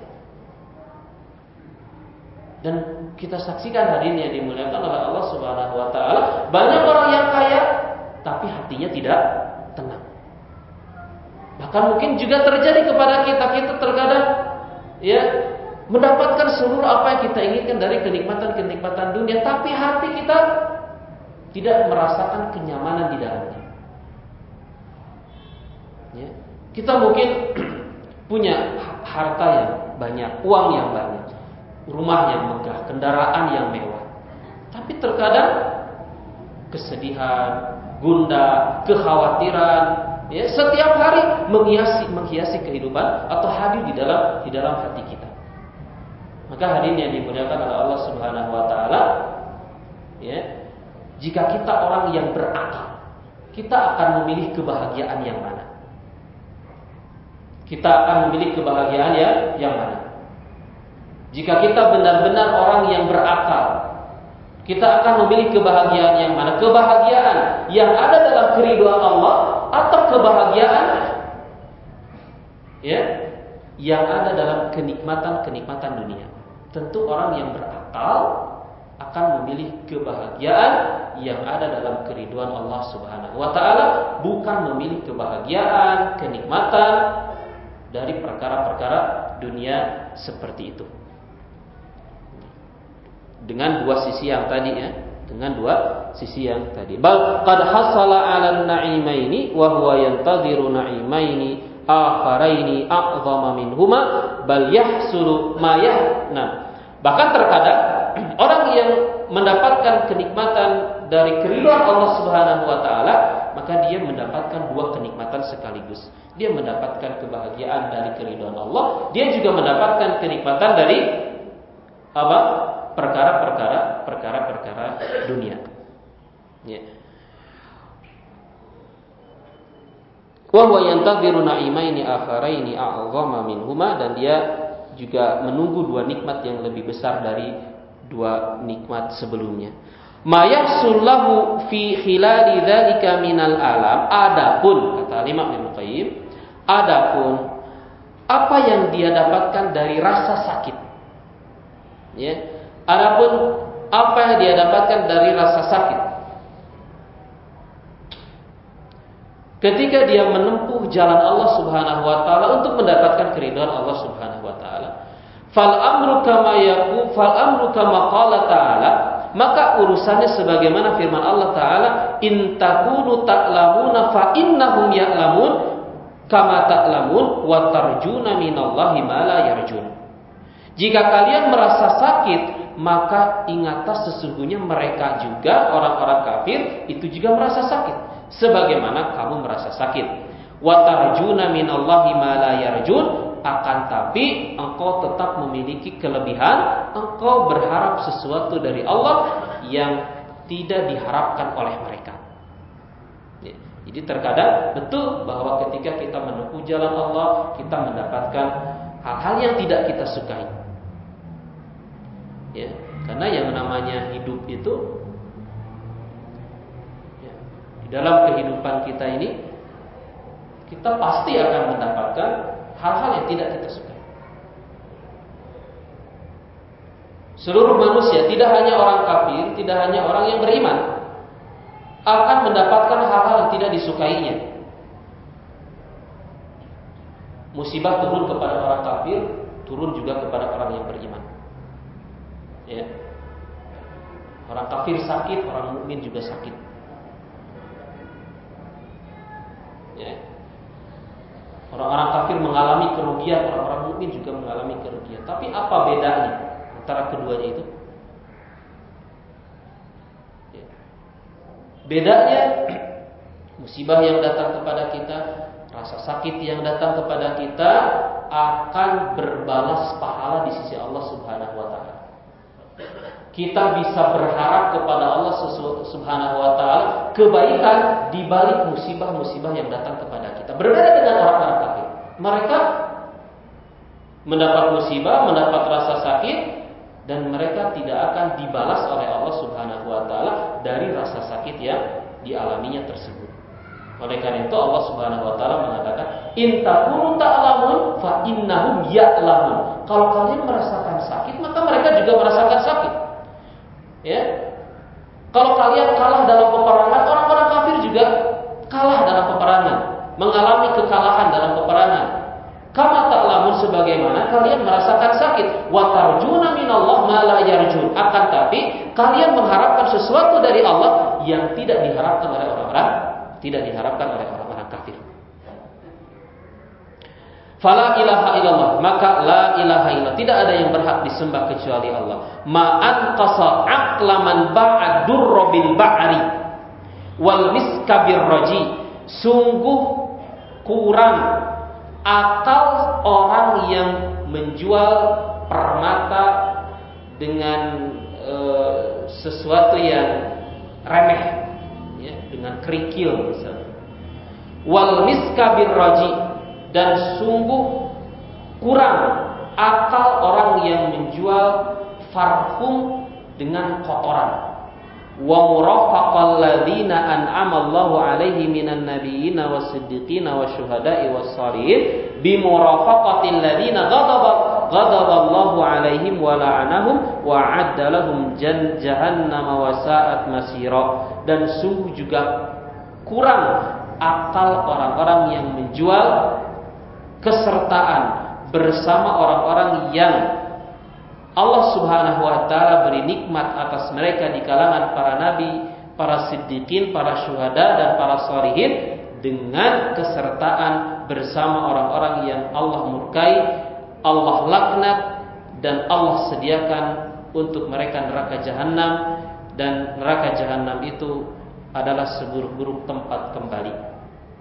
Speaker 1: Dan kita saksikan hari ini yang dimuliakan oleh Allah Subhanahu wa taala, banyak orang yang kaya tapi hatinya tidak tenang. Bahkan mungkin juga terjadi kepada kita terkadang mendapatkan seluruh apa yang kita inginkan dari kenikmatan-kenikmatan dunia, tapi hati kita tidak merasakan kenyamanan di dalamnya. Ya. Kita mungkin punya harta yang banyak, uang yang banyak, rumah yang megah, kendaraan yang mewah, tapi terkadang kesedihan, gundah, kekhawatiran, setiap hari menghiasi kehidupan atau hadir di dalam hati kita. Maka hari ini yang dimuliakan oleh Allah Subhanahu wa taala, jika kita orang yang berakal, kita akan memilih kebahagiaan yang mana? Kita akan memilih kebahagiaan yang mana? Jika kita benar-benar orang yang berakal, kita akan memilih kebahagiaan yang mana? Kebahagiaan yang ada dalam keridhaan Allah atau kebahagiaan yang ada dalam kenikmatan-kenikmatan dunia? Tentu orang yang berakal akan memilih kebahagiaan yang ada dalam keridhaan Allah Subhanahu wa taala, bukan memilih kebahagiaan, kenikmatan dari perkara-perkara dunia seperti itu. Dengan dua sisi yang tadi Bal qad hasala 'alan na'imaini wa huwa yantadhiru na'imaini akharaini a'zama minhuma bal yahsulu ma yahnam. Bahkan terkadang orang yang mendapatkan kenikmatan dari keridhaan Allah Subhanahu wa taala, maka dia mendapatkan dua kenikmatan sekaligus. Dia mendapatkan kebahagiaan dari keridhaan Allah, dia juga mendapatkan kenikmatan dari perkara-perkara dunia. Ya. Wa huwa yantadhiru na'imaini akharaini a'zama minhuma, dan dia juga menunggu dua nikmat yang lebih besar dari dua nikmat sebelumnya. Ma yahsullahu fi khilali dzalika minal alam. Adapun, kata Imam Ibnu Qayyim, adapun apa yang dia dapatkan dari rasa sakit. Ya. Adapun apa yang dia dapatkan dari rasa sakit ketika dia menempuh jalan Allah Subhanahu wa taala untuk mendapatkan keridhaan Allah Subhanahu wa taala. Fal amru kama qala ta'ala, maka urusannya sebagaimana firman Allah taala, in takunu ta'lamuna fa innahum ya'lamun kama ta'lamun wa tarjuna minallahi ma la yarjun. Jika kalian merasa sakit, maka ingatlah sesungguhnya mereka juga, orang-orang kafir itu juga merasa sakit sebagaimana kamu merasa sakit. Wa tarjuna minallahi ma la yarjun, akan tapi engkau tetap memiliki kelebihan, engkau berharap sesuatu dari Allah yang tidak diharapkan oleh mereka. Ya. Jadi terkadang betul bahwa ketika kita menempuh jalan Allah, kita mendapatkan hal-hal yang tidak kita sukai. Ya, karena yang namanya hidup itu, dalam kehidupan kita ini, kita pasti akan mendapatkan hal-hal yang tidak kita sukai. Seluruh manusia, tidak hanya orang kafir, tidak hanya orang yang beriman, akan mendapatkan hal-hal yang tidak disukainya. Musibah turun kepada orang kafir, turun juga kepada orang yang beriman. Ya. Orang kafir sakit, orang mukmin juga sakit. Ya. Orang-orang kafir mengalami kerugian, orang-orang mukmin juga mengalami kerugian. Tapi apa bedanya antara keduanya itu? Ya. Bedanya, musibah yang datang kepada kita, rasa sakit yang datang kepada kita akan berbalas pahala di sisi Allah Subhanahu wa taala. Kita bisa berharap kepada Allah Subhanahu wa taala kebaikan di balik musibah-musibah yang datang kepada kita. Berbeda dengan orang-orang kafir. Mereka mendapat musibah, mendapat rasa sakit, dan mereka tidak akan dibalas oleh Allah Subhanahu wa taala dari rasa sakit yang dialaminya tersebut. Oleh karena itu Allah Subhanahu wa taala mengatakan, "In takunu ta'lamun fa innahum ya'lamun." Kalau kalian merasakan sakit, maka mereka juga merasakan sakit. Ya. Kalau kalian kalah dalam peperangan, orang-orang kafir juga kalah dalam peperangan, mengalami kekalahan dalam peperangan. Kama ta'lamun, sebagaimana kalian merasakan sakit. Wa tarjuna minallah ma la yarjun. Akan tapi kalian mengharapkan sesuatu dari Allah yang tidak diharapkan oleh orang-orang kafir. Fala ilaha illallah, maka la ilaha illallah, tidak ada yang berhak disembah kecuali Allah. Ma'an qasa aqlaman ba'dur bil ba'ri wal miskabir raji, sungguh kurang akal orang yang menjual permata dengan sesuatu yang remeh, ya, dengan kerikil misalnya. Wal miskabir raji, dan sungguh kurang akal orang yang menjual parfum dengan kotoran. Wa murafaqal ladzina an'ama Allahu 'alaihim minan nabiyyina was-siddiqina wasyuhada'i was-shalihin bi murafaqatil ladzina ghadaba Allahu 'alaihim wa la'anahum wa 'adda lahum jahannama wa sa'at masira. Dan sungguh juga kurang akal orang-orang yang menjual kesertaan bersama orang-orang yang Allah Subhanahu wa taala beri nikmat atas mereka di kalangan para nabi, para siddiqin, para syuhada, dan para sholihin, dengan kesertaan bersama orang-orang yang Allah murkai, Allah laknat, dan Allah sediakan untuk mereka neraka jahanam, dan neraka jahanam itu adalah seburuk-buruk tempat kembali.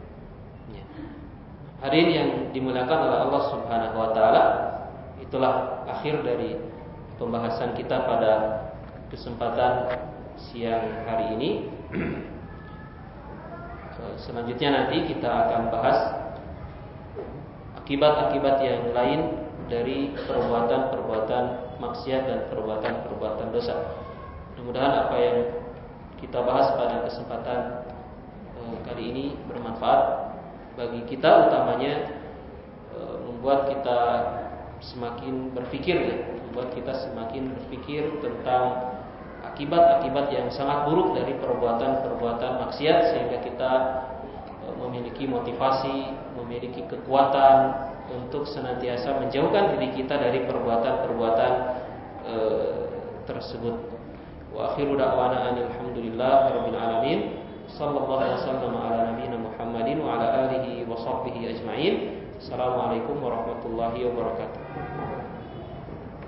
Speaker 1: Hadirin yang dimuliakan oleh Allah Subhanahu wa taala, itulah akhir dari pembahasan kita pada kesempatan siang hari ini. selanjutnya nanti kita akan bahas akibat-akibat yang lain dari perbuatan-perbuatan maksiat dan perbuatan-perbuatan dosa. Mudah-mudahan apa yang kita bahas pada kesempatan kali ini bermanfaat bagi kita, utamanya membuat kita semakin berpikir, membuat kita semakin berpikir tentang akibat-akibat yang sangat buruk dari perbuatan-perbuatan maksiat, sehingga kita memiliki motivasi, memiliki kekuatan untuk senantiasa menjauhkan diri kita dari perbuatan-perbuatan tersebut. Wa akhiru da'wana alhamdulillahirabbil alamin. Sallallahu alaihi wasallam ala nabiyina Muhammadin wa ala alihi wa sahbihi ajma'in. Assalamualaikum warahmatullahi wabarakatuh.